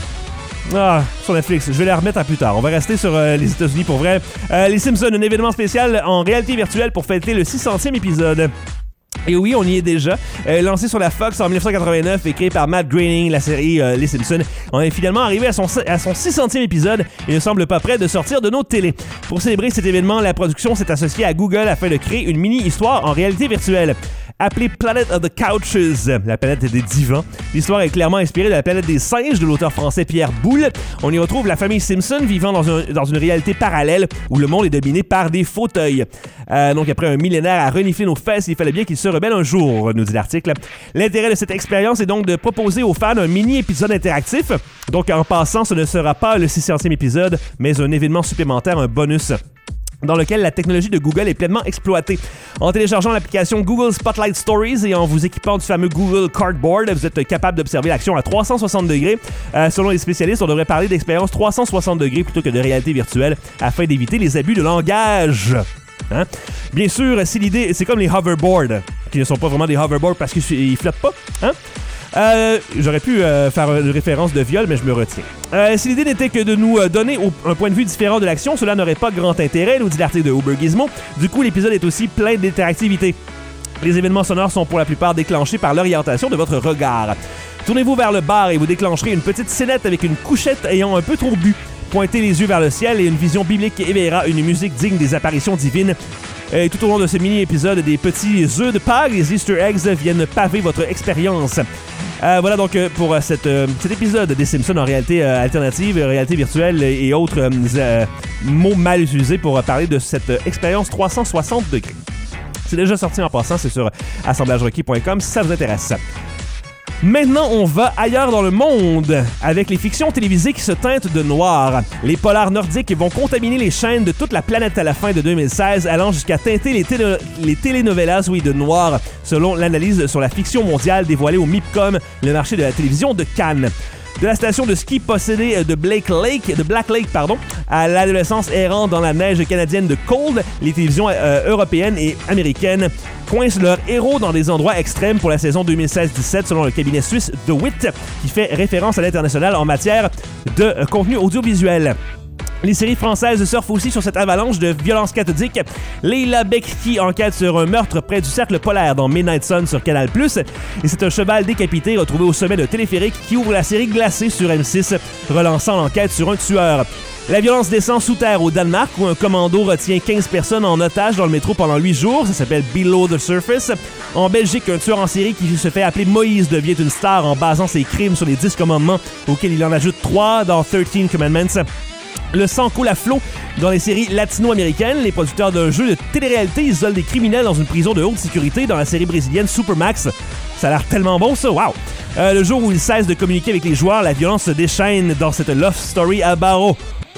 Ah, sur Netflix. Je vais la remettre à plus tard. On va rester sur euh, les États-Unis pour vrai. Euh, les Simpsons, un événement spécial en réalité virtuelle pour fêter le six centième épisode. Et oui, on y est déjà. Euh, lancé sur la Fox en dix-neuf cent quatre-vingt-neuf et créé par Matt Groening, la série euh, Les Simpsons, on est finalement arrivé à son, à son six centième épisode et ne semble pas prêt de sortir de nos télés. Pour célébrer cet événement, la production s'est associée à Google afin de créer une mini-histoire en réalité virtuelle. Appelée Planet of the Couches, la planète des divans. L'histoire est clairement inspirée de la planète des singes de l'auteur français Pierre Boulle. On y retrouve la famille Simpson vivant dans, un, dans une réalité parallèle où le monde est dominé par des fauteuils. Euh, donc après un millénaire à renifler nos fesses, il fallait bien qu'ils se rebellent un jour, nous dit l'article. L'intérêt de cette expérience est donc de proposer aux fans un mini-épisode interactif. Donc en passant, ce ne sera pas le six centième épisode, mais un événement supplémentaire, un bonus, dans lequel la technologie de Google est pleinement exploitée. En téléchargeant l'application Google Spotlight Stories et en vous équipant du fameux Google Cardboard, vous êtes capable d'observer l'action à trois cent soixante degrés. Euh, selon les spécialistes, on devrait parler d'expérience trois cent soixante degrés plutôt que de réalité virtuelle afin d'éviter les abus de langage. Hein? Bien sûr, si l'idée, c'est comme les hoverboards, qui ne sont pas vraiment des hoverboards parce qu'ils flottent pas. Hein? Euh, j'aurais pu euh, faire une référence de viol, mais je me retiens. Euh, si l'idée n'était que de nous euh, donner au, un point de vue différent de l'action, cela n'aurait pas grand intérêt, nous dit l'article de Uber Gizmo. Du coup, l'épisode est aussi plein d'interactivité. Les événements sonores sont pour la plupart déclenchés par l'orientation de votre regard. Tournez-vous vers le bar et vous déclencherez une petite scénette avec une couchette ayant un peu trop bu. Pointez les yeux vers le ciel et une vision biblique éveillera une musique digne des apparitions divines. Et tout au long de ce mini-épisode, des petits œufs de Pâques, des Easter eggs viennent paver votre expérience. Euh, voilà donc euh, pour euh, cette, euh, cet épisode des Simpsons en réalité euh, alternative, réalité virtuelle et, et autres euh, euh, mots mal utilisés pour euh, parler de cette euh, expérience trois cent soixante degrés. C'est déjà sorti en passant, c'est sur assemblage requis point com si ça vous intéresse. Maintenant, on va ailleurs dans le monde avec les fictions télévisées qui se teintent de noir. Les polars nordiques vont contaminer les chaînes de toute la planète à la fin de deux mille seize, allant jusqu'à teinter les, télé- les telenovelas oui, de noir, selon l'analyse sur la fiction mondiale dévoilée au MIPCOM, le marché de la télévision de Cannes. De la station de ski possédée de, Blake Lake, de Black Lake pardon, à l'adolescence errant dans la neige canadienne de Cold, les télévisions euh, européennes et américaines coincent leurs héros dans des endroits extrêmes pour la saison deux mille seize dix-sept selon le cabinet suisse The Wit, qui fait référence à l'international en matière de euh, contenu audiovisuel. Les séries françaises surfent aussi sur cette avalanche de violence cathodique. Leila Bekki enquête sur un meurtre près du cercle polaire dans Midnight Sun sur Canal plus, et c'est un cheval décapité retrouvé au sommet d'un téléphérique qui ouvre la série Glacée sur M six, relançant l'enquête sur un tueur. La violence descend sous terre au Danemark où un commando retient quinze personnes en otage dans le métro pendant huit jours. Ça s'appelle Below the Surface. En Belgique, un tueur en série qui se fait appeler Moïse devient une star en basant ses crimes sur les dix commandements auxquels il en ajoute trois dans treize Commandments. Le sang coule à flot dans les séries latino-américaines. Les producteurs d'un jeu de télé-réalité isolent des criminels dans une prison de haute sécurité dans la série brésilienne Supermax. Ça a l'air tellement bon, ça. Wow! Euh, le jour où ils cessent de communiquer avec les joueurs, la violence se déchaîne dans cette love story à barreaux.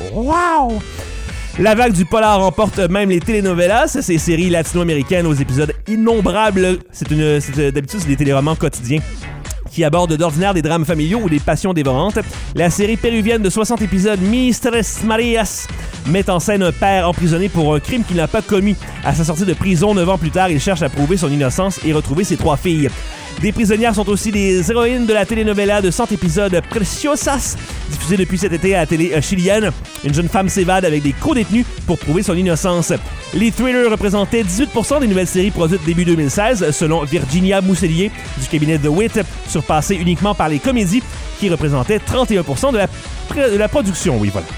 Wow! La vague du polar emporte même les telenovelas, ces séries latino-américaines aux épisodes innombrables. C'est une, c'est, d'habitude, c'est des téléromans quotidiens qui aborde d'ordinaire des drames familiaux ou des passions dévorantes. La série péruvienne de soixante épisodes Mistres Marias met en scène un père emprisonné pour un crime qu'il n'a pas commis. À sa sortie de prison, neuf ans plus tard, il cherche à prouver son innocence et retrouver ses trois filles. Des prisonnières sont aussi des héroïnes de la telenovela de cent épisodes Preciosas, diffusée depuis cet été à la télé chilienne. Une jeune femme s'évade avec des co-détenus pour prouver son innocence. Les thrillers représentaient dix-huit pour cent des nouvelles séries produites début deux mille seize, selon Virginia Moussellier du cabinet The Wit, surpassées uniquement par les comédies qui représentaient trente et un pour cent de la, de la production. Oui, voilà.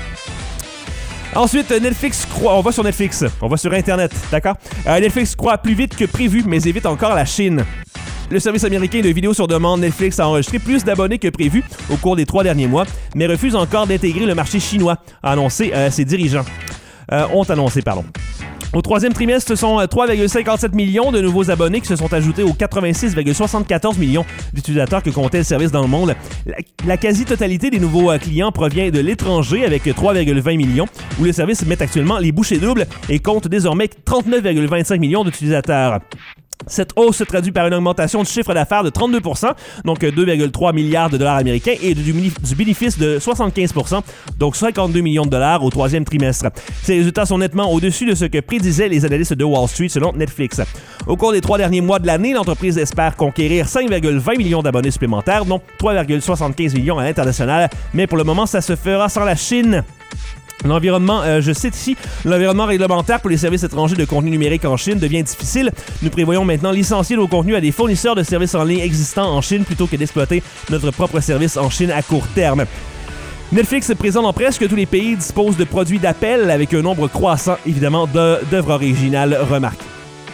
Ensuite, Netflix croit... On va sur Netflix. On va sur Internet, d'accord? Euh, Netflix croit plus vite que prévu, mais évite encore la Chine. Le service américain de vidéo sur demande Netflix a enregistré plus d'abonnés que prévu au cours des trois derniers mois, mais refuse encore d'intégrer le marché chinois, a annoncé euh, ses dirigeants. Euh, ont annoncé, pardon. Au troisième trimestre, ce sont trois virgule cinquante-sept millions de nouveaux abonnés qui se sont ajoutés aux quatre-vingt-six virgule soixante-quatorze millions d'utilisateurs que comptait le service dans le monde. La, la quasi-totalité des nouveaux clients provient de l'étranger avec trois virgule vingt millions, où le service met actuellement les bouchées doubles et compte désormais trente-neuf virgule vingt-cinq millions d'utilisateurs. Cette hausse se traduit par une augmentation du chiffre d'affaires de trente-deux pour cent, donc deux virgule trois milliards de dollars américains, et du, du bénéfice de soixante-quinze pour cent, donc cinquante-deux millions de dollars au troisième trimestre. Ces résultats sont nettement au-dessus de ce que prédisaient les analystes de Wall Street selon Netflix. Au cours des trois derniers mois de l'année, l'entreprise espère conquérir cinq virgule vingt millions d'abonnés supplémentaires, dont trois virgule soixante-quinze millions à l'international, mais pour le moment, ça se fera sans la Chine. L'environnement, euh, je cite ici, l'environnement réglementaire pour les services étrangers de contenu numérique en Chine devient difficile. Nous prévoyons maintenant licencier nos contenus à des fournisseurs de services en ligne existants en Chine plutôt que d'exploiter notre propre service en Chine à court terme. Netflix, présent dans presque tous les pays, dispose de produits d'appel avec un nombre croissant, évidemment, d'œuvres originales remarquées.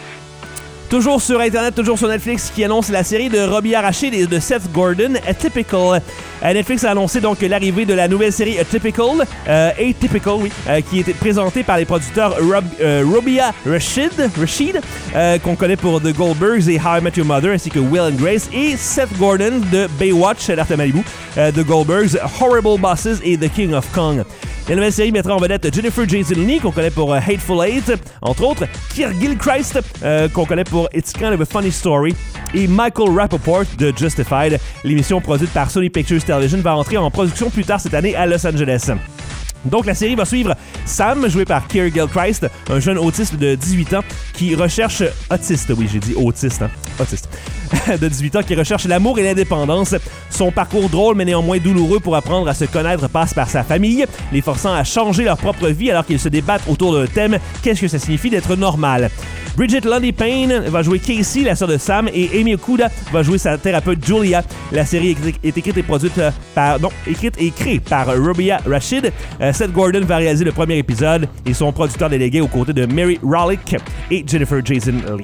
Toujours sur Internet, toujours sur Netflix, qui annonce la série de Robbie Rashid et de Seth Gordon, Atypical. Euh, Netflix a annoncé donc l'arrivée de la nouvelle série Atypical, euh, Atypical, oui, euh, qui était présentée par les producteurs Rob, euh, Robbia Rashid, Rashid euh, qu'on connaît pour The Goldbergs et How I Met Your Mother, ainsi que Will and Grace, et Seth Gordon de Baywatch, Alerte à Malibu, euh, The Goldbergs, Horrible Bosses et The King of Kong. La nouvelle série mettra en vedette Jennifer Jason Leigh, qu'on connaît pour uh, Hateful Eight, entre autres, Keir Gilchrist, euh, qu'on connaît pour It's Kind of a Funny Story, et Michael Rappaport de Justified. L'émission produite par Sony Pictures Television va entrer en production plus tard cette année à Los Angeles. Donc, la série va suivre Sam, joué par Keir Gilchrist, un jeune autiste de dix-huit ans qui recherche... Autiste, oui, j'ai dit autiste, hein? Autiste. de dix-huit ans qui recherche l'amour et l'indépendance. Son parcours drôle mais néanmoins douloureux pour apprendre à se connaître passe par sa famille, les forçant à changer leur propre vie alors qu'ils se débattent autour d'un thème « Qu'est-ce que ça signifie d'être normal ?» Bridget Lundy Payne va jouer Casey, la sœur de Sam, et Amy Okuda va jouer sa thérapeute Julia. La série est écrite et produite par... Non, écrite et créée par Robbia Rashid. Euh, Seth Gordon va réaliser le premier épisode et son producteur délégué aux côtés de Mary Rawlick et Jennifer Jason Leigh.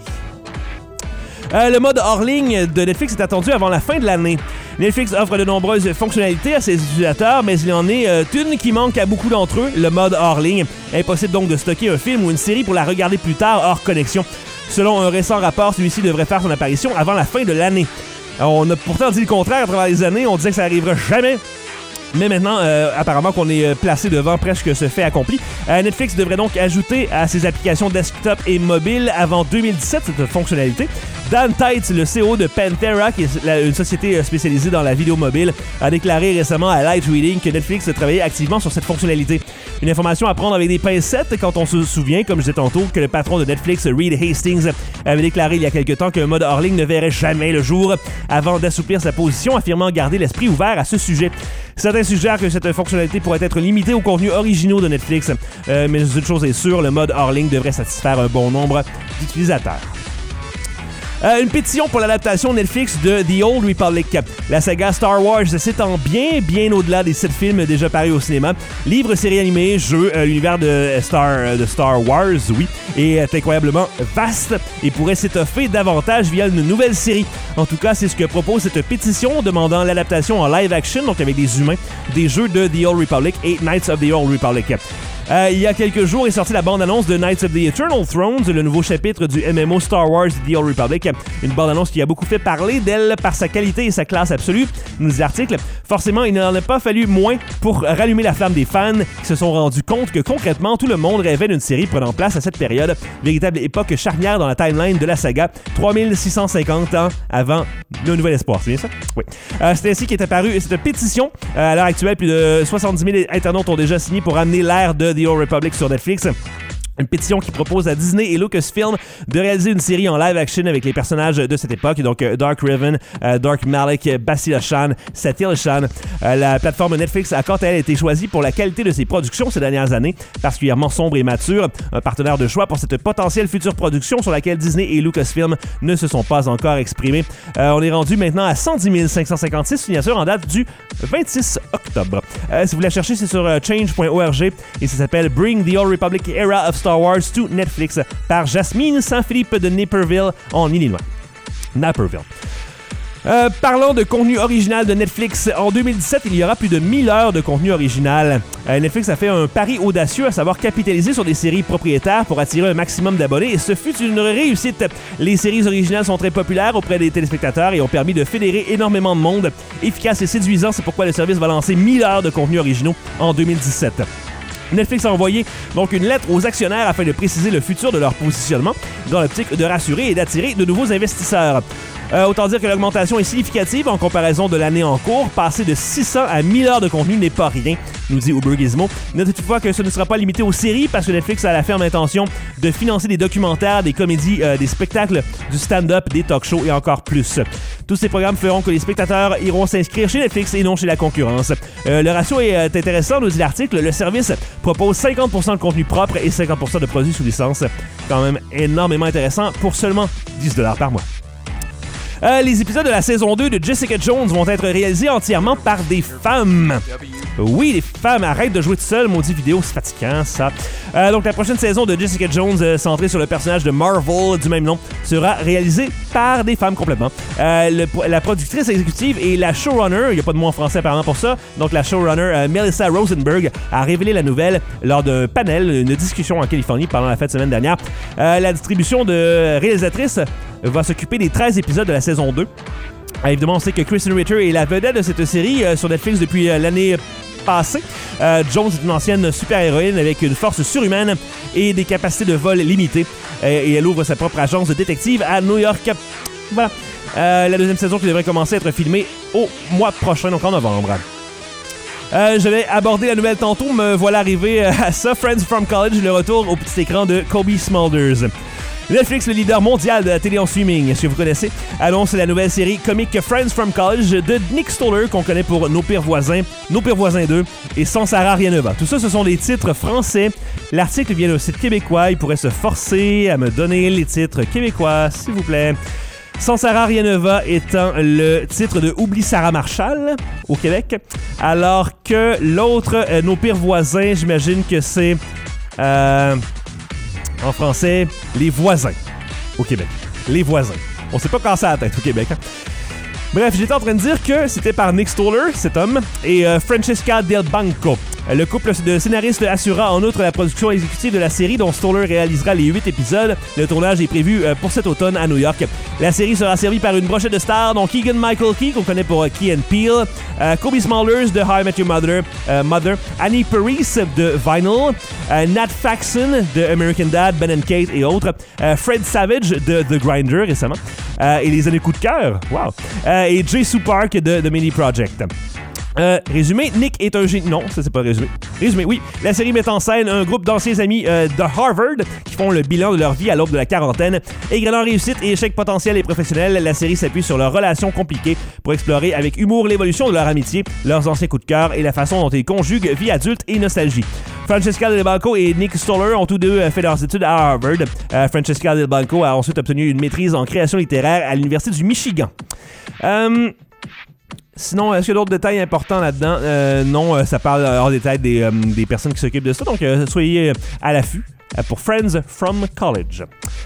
Euh, le mode hors ligne de Netflix est attendu avant la fin de l'année. Netflix offre de nombreuses fonctionnalités à ses utilisateurs, mais il y en est euh, une qui manque à beaucoup d'entre eux, le mode hors ligne. Impossible donc de stocker un film ou une série pour la regarder plus tard hors connexion. Selon un récent rapport, celui-ci devrait faire son apparition avant la fin de l'année. Alors, on a pourtant dit le contraire à travers les années, on disait que ça n'arrivera jamais. Mais maintenant, euh, apparemment qu'on est placé devant presque ce fait accompli. Euh, Netflix devrait donc ajouter à ses applications desktop et mobile avant deux mille dix-sept cette fonctionnalité. Dan Tights, le C E O de Panthera, qui est la, une société spécialisée dans la vidéo mobile, a déclaré récemment à Light Reading que Netflix travaillait activement sur cette fonctionnalité. Une information à prendre avec des pincettes quand on se souvient, comme je disais tantôt, que le patron de Netflix, Reed Hastings, avait déclaré il y a quelque temps qu'un mode hors ligne ne verrait jamais le jour avant d'assouplir sa position, affirmant garder l'esprit ouvert à ce sujet. Certains suggèrent que cette fonctionnalité pourrait être limitée aux contenus originaux de Netflix, euh, mais une chose est sûre, le mode hors ligne devrait satisfaire un bon nombre d'utilisateurs. Euh, une pétition pour l'adaptation Netflix de The Old Republic. La saga Star Wars s'étend bien, bien au-delà des sept films déjà parus au cinéma. Livres, séries animées, jeux, euh, l'univers de Star, de Star Wars, oui, est incroyablement vaste et pourrait s'étoffer davantage via une nouvelle série. En tout cas, c'est ce que propose cette pétition demandant l'adaptation en live action, donc avec des humains, des jeux de The Old Republic et Knights of the Old Republic. Euh, il y a quelques jours est sortie la bande-annonce de Knights of the Eternal Thrones, le nouveau chapitre du M M O Star Wars The Old Republic. Une bande-annonce qui a beaucoup fait parler d'elle par sa qualité et sa classe absolue, nous dit l'article. Forcément, il n'en a pas fallu moins pour rallumer la flamme des fans qui se sont rendus compte que concrètement, tout le monde rêvait d'une série prenant place à cette période. Véritable époque charnière dans la timeline de la saga, trois mille six cent cinquante ans avant le Nouvel Espoir, c'est bien ça? Oui. Euh, c'est ainsi qu'est apparue cette pétition. Euh, à l'heure actuelle, plus de soixante-dix mille internautes ont déjà signé pour amener l'ère de The Old Republic sur Netflix. Une pétition qui propose à Disney et Lucasfilm de réaliser une série en live action avec les personnages de cette époque, donc Dark Revan, euh, Dark Malak, Bastila Shan, Satil Shan. Euh, la plateforme Netflix a quant à elle été choisie pour la qualité de ses productions ces dernières années, particulièrement sombre et mature, un partenaire de choix pour cette potentielle future production sur laquelle Disney et Lucasfilm ne se sont pas encore exprimés. Euh, on est rendu maintenant à cent dix mille cinq cent cinquante-six signatures en date du vingt-six octobre. Euh, si vous la cherchez, c'est sur euh, change point org et ça s'appelle Bring the Old Republic Era of Star Wars to Netflix par Jasmine Saint-Philippe de Naperville en Illinois. Naperville. Euh, parlons de contenu original de Netflix. En deux mille dix-sept, il y aura plus de mille heures de contenu original. Euh, Netflix a fait un pari audacieux, à savoir capitaliser sur des séries propriétaires pour attirer un maximum d'abonnés, et ce fut une réussite. Les séries originales sont très populaires auprès des téléspectateurs et ont permis de fédérer énormément de monde. Efficace et séduisant, c'est pourquoi le service va lancer mille heures de contenu originaux en deux mille dix-sept. Netflix a envoyé donc une lettre aux actionnaires afin de préciser le futur de leur positionnement dans l'optique de rassurer et d'attirer de nouveaux investisseurs. Euh, autant dire que l'augmentation est significative en comparaison de l'année en cours. Passer de six cents à mille heures de contenu n'est pas rien, nous dit Uber Gizmo. Notez toutefois que ce ne sera pas limité aux séries parce que Netflix a la ferme intention de financer des documentaires, des comédies, euh, des spectacles, du stand-up, des talk-shows et encore plus. Tous ces programmes feront que les spectateurs iront s'inscrire chez Netflix et non chez la concurrence. Euh, le ratio est euh, intéressant, nous dit l'article. Le service propose cinquante pour cent de contenu propre et cinquante pour cent de produits sous licence. Quand même énormément intéressant pour seulement dix dollars par mois. Euh, les épisodes de la saison deux de Jessica Jones vont être réalisés entièrement par des femmes. Oui, les femmes, arrêtent de jouer tout seul, maudit vidéo, c'est fatigant, ça. Euh, donc, la prochaine saison de Jessica Jones, euh, centrée sur le personnage de Marvel du même nom, sera réalisée par des femmes complètement. Euh, le, la productrice exécutive et la showrunner, il n'y a pas de mot en français apparemment pour ça, donc la showrunner euh, Melissa Rosenberg a révélé la nouvelle lors d'un panel, une discussion en Californie pendant la fête de semaine dernière. Euh, la distribution de réalisatrice va s'occuper des treize épisodes de la saison deux. Euh, évidemment, on sait que Kristen Ritter est la vedette de cette série euh, sur Netflix depuis euh, l'année passée. Euh, Jones est une ancienne super-héroïne avec une force surhumaine et des capacités de vol limitées. Euh, et elle ouvre sa propre agence de détective à New York. Voilà. Euh, la deuxième saison qui devrait commencer à être filmée au mois prochain, donc en novembre. Euh, je vais aborder la nouvelle tantôt, me voilà arrivé à ça. Friends from College, le retour au petit écran de Kobe Smulders. Netflix, le leader mondial de la télé en streaming, est-ce que vous connaissez, annonce la nouvelle série comique Friends from College de Nick Stoller, qu'on connaît pour Nos pires voisins, Nos pires voisins deux et Sans Sarah rien ne va. Tout ça, ce sont des titres français. L'article vient d'un site québécois. Il pourrait se forcer à me donner les titres québécois, s'il vous plaît. Sans Sarah rien ne va étant le titre de Oublie Sarah Marshall au Québec, alors que l'autre, euh, Nos pires voisins, j'imagine que c'est... Euh, en français, Les voisins au Québec. Les voisins. On sait pas quand ça a la tête au Québec. Hein? Bref, j'étais en train de dire que c'était par Nick Stoller, cet homme, et euh, Francesca Del Banco. Le couple de scénaristes assurera en outre la production exécutive de la série, dont Stoller réalisera les huit épisodes. Le tournage est prévu euh, pour cet automne à New York. La série sera servie par une brochette de stars, dont Keegan-Michael Key, qu'on connaît pour euh, Key and Peele, euh, Kobe Smulders de How I Met Your Mother, euh, Mother, Annie Paris de Vinyl, euh, Nat Faxon de American Dad, Ben and Kate et autres, euh, Fred Savage de The Grinder récemment, euh, et les années coup de cœur, wow, euh, et Jay Sue Park de The Mini Project. Euh, résumé, Nick est un génie... Non, ça c'est pas résumé. Résumé, oui. La série met en scène un groupe d'anciens amis euh, de Harvard qui font le bilan de leur vie à l'aube de la quarantaine. Également réussite et échec potentiel et professionnel, la série s'appuie sur leurs relations compliquées pour explorer avec humour l'évolution de leur amitié, leurs anciens coups de cœur et la façon dont ils conjuguent vie adulte et nostalgie. Francesca Del Banco et Nick Stoller ont tous deux fait leurs études à Harvard. Euh, Francesca Del Banco a ensuite obtenu une maîtrise en création littéraire à l'Université du Michigan. Euh... Sinon, est-ce qu'il y a d'autres détails importants là-dedans? Euh, non, ça parle hors détail des, euh, des personnes qui s'occupent de ça, donc euh, soyez à l'affût pour Friends from College.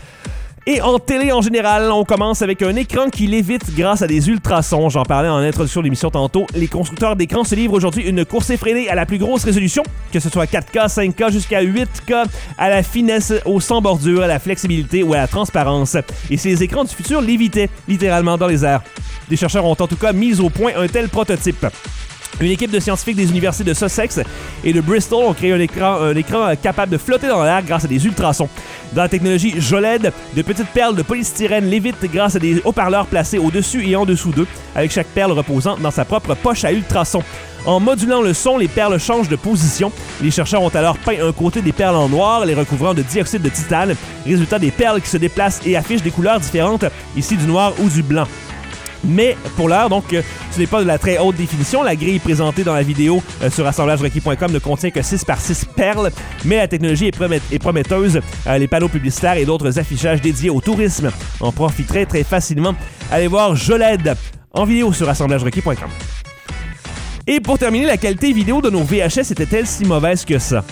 Et en télé en général, on commence avec un écran qui lévite grâce à des ultrasons. J'en parlais en introduction de l'émission tantôt. Les constructeurs d'écrans se livrent aujourd'hui une course effrénée à la plus grosse résolution, que ce soit quatre K, cinq K, jusqu'à huit K, à la finesse, au sans bordure, à la flexibilité ou à la transparence. Et ces écrans du futur lévitaient littéralement dans les airs. Des chercheurs ont en tout cas mis au point un tel prototype. Une équipe de scientifiques des universités de Sussex et de Bristol ont créé un écran, un écran capable de flotter dans l'air grâce à des ultrasons. Dans la technologie J O L E D, de petites perles de polystyrène lévitent grâce à des haut-parleurs placés au-dessus et en dessous d'eux, avec chaque perle reposant dans sa propre poche à ultrasons. En modulant le son, les perles changent de position. Les chercheurs ont alors peint un côté des perles en noir, les recouvrant de dioxyde de titane. Résultat, des perles qui se déplacent et affichent des couleurs différentes, ici du noir ou du blanc. Mais pour l'heure, donc, euh, ce n'est pas de la très haute définition. La grille présentée dans la vidéo euh, sur assemblage requis point com ne contient que six par six perles, mais la technologie est, promet- est prometteuse. Euh, les panneaux publicitaires et d'autres affichages dédiés au tourisme en profiteraient très facilement. Allez voir J O L E D en vidéo sur assemblage requis point com. Et pour terminer, la qualité vidéo de nos V H S était-elle si mauvaise que ça?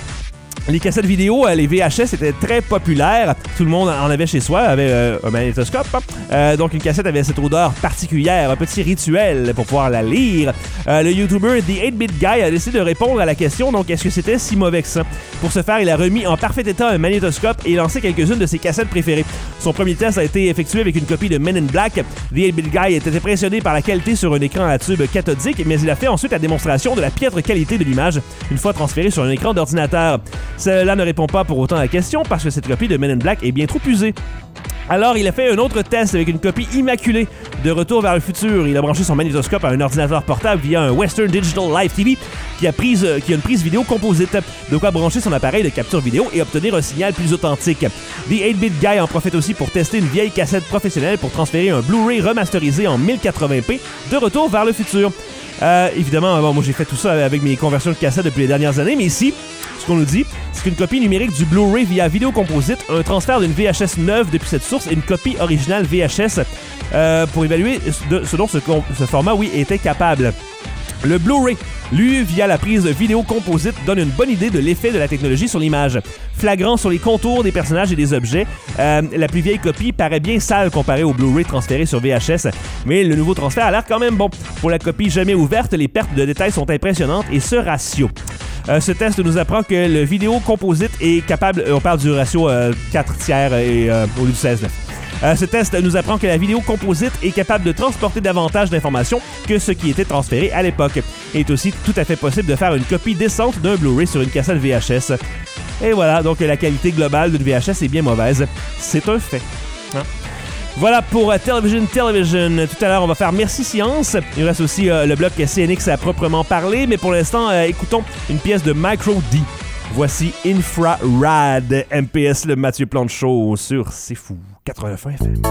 Les cassettes vidéo, les V H S étaient très populaires. Tout le monde en avait chez soi, avait euh, un magnétoscope. Hein? Euh, donc une cassette avait cette odeur particulière, un petit rituel pour pouvoir la lire. Euh, le YouTuber The eight-Bit Guy a décidé de répondre à la question, donc est-ce que c'était si mauvais que ça? Pour ce faire, il a remis en parfait état un magnétoscope et lancé quelques-unes de ses cassettes préférées. Son premier test a été effectué avec une copie de Men in Black. The eight-Bit Guy était impressionné par la qualité sur un écran à tube cathodique, mais il a fait ensuite la démonstration de la piètre qualité de l'image une fois transférée sur un écran d'ordinateur. Cela ne répond pas pour autant à la question parce que cette copie de Men in Black est bien trop usée. Alors, il a fait un autre test avec une copie immaculée de Retour vers le futur. Il a branché son magnétoscope à un ordinateur portable via un Western Digital Live T V qui a, prise, qui a une prise vidéo composite, de quoi brancher son appareil de capture vidéo et obtenir un signal plus authentique. The eight-Bit Guy en profite aussi pour tester une vieille cassette professionnelle pour transférer un Blu-ray remasterisé en mille quatre-vingts p de Retour vers le futur. Euh, évidemment, bon, moi j'ai fait tout ça avec mes conversions de cassettes depuis les dernières années, mais ici, ce qu'on nous dit, c'est qu'une copie numérique du Blu-ray via vidéo composite, un transfert d'une V H S neuve depuis cette source et une copie originale V H S euh, pour évaluer de, ce dont ce, ce format, oui, était capable. Le Blu-ray, lu via la prise vidéo composite, donne une bonne idée de l'effet de la technologie sur l'image. Flagrant sur les contours des personnages et des objets, euh, la plus vieille copie paraît bien sale comparée au Blu-ray transféré sur V H S, mais le nouveau transfert a l'air quand même bon. Pour la copie jamais ouverte, les pertes de détails sont impressionnantes et ce ratio. Euh, ce test nous apprend que le vidéo composite est capable, on parle du ratio euh, quatre tiers et, euh, au lieu du seize neuf. Euh, ce test nous apprend que la vidéo composite est capable de transporter davantage d'informations que ce qui était transféré à l'époque. Il est aussi tout à fait possible de faire une copie décente d'un Blu-ray sur une cassette V H S. Et voilà, donc la qualité globale d'une V H S est bien mauvaise. C'est un fait. Hein? Voilà pour euh, Television Television. Tout à l'heure, on va faire Merci Science. Il reste aussi euh, le bloc C N X à proprement parler, mais pour l'instant, euh, écoutons une pièce de Micro D. Voici Infrared, M P S, le Mathieu Plante Show sur C'est Fou, quatre-vingt-neuf F M.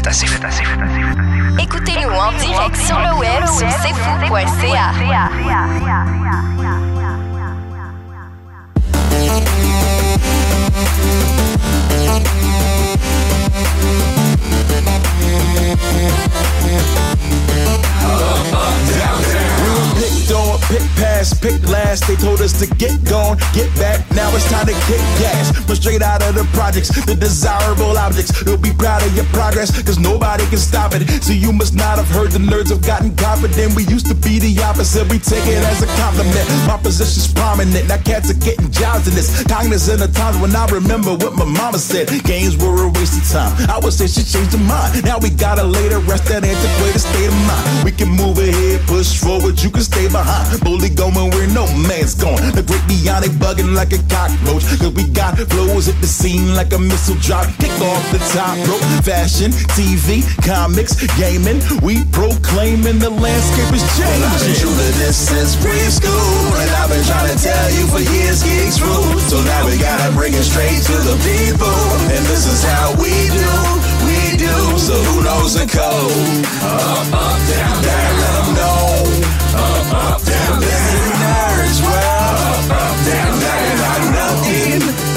faites assez, faites assez, faites assez, faites assez. Écoutez-nous en direct sur le web sur c'est fou point c a. Pick pass, pick last, they told us to get gone, get back, now it's time to kick gas. But straight out of the projects, the desirable objects. You'll be proud of your progress, cause nobody can stop it. So you must not have heard the nerds have gotten confident. We used to be the opposite, we take it as a compliment. My position's prominent, now cats are getting jobs in this. Cognizant of times when I remember what my mama said. Games were a waste of time, I would say she changed her mind. Now we gotta lay to rest that antiquated state of mind. We can move ahead, push forward, you can stay behind. Bully going where no man's going. The great bionic bugging like a cockroach. Cause we got flows at the scene like a missile drop. Kick off the top rope. Fashion, T V, comics, gaming. We proclaiming the landscape is changing. Well, I've been true to this since preschool, and I've been trying to tell you for years geeks rule. So now we gotta bring it straight to the people. And this is how we do, we do. So who knows the code? Up, up, down, down, let them know. Up, up, down, down, nerds, well, up, up, down, down, down, nothing,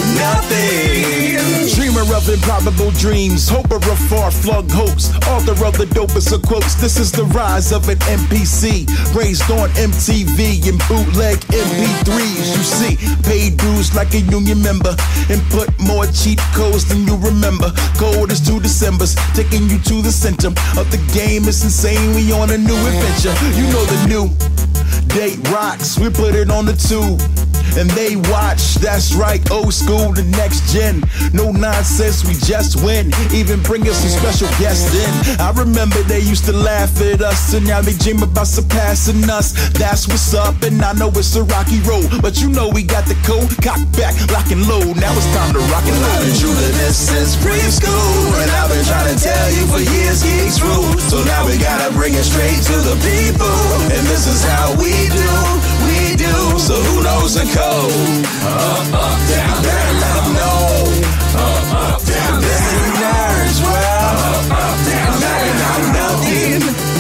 nothing. Dreamer of improbable dreams, hoper of far-flung hopes, author of the dopest of quotes. This is the rise of an N P C, raised on M T V and bootleg M P threes. You see, paid dues like a union member, and put more cheat codes than you remember. Code is two Decembers, taking you to the center of the game. It's insane, we on a new adventure. You know the new date rocks, we put it on the tube, and they watch. That's right, old school to next gen. No nonsense, we just win. Even bring us some special guests in. I remember they used to laugh at us, and now they dream about surpassing us. That's what's up, and I know it's a rocky road, but you know we got the code. Cock back, lock and load. Now it's time to rock and roll. I've been true to this since preschool, and I've been trying to tell you for years geeks rule. So now we gotta bring it straight to the people, and this is how we do, we do. So who knows the code? Up, up, down, down, let them know. Up, up, down, down, nerds, well, up, up, down, down, nothing,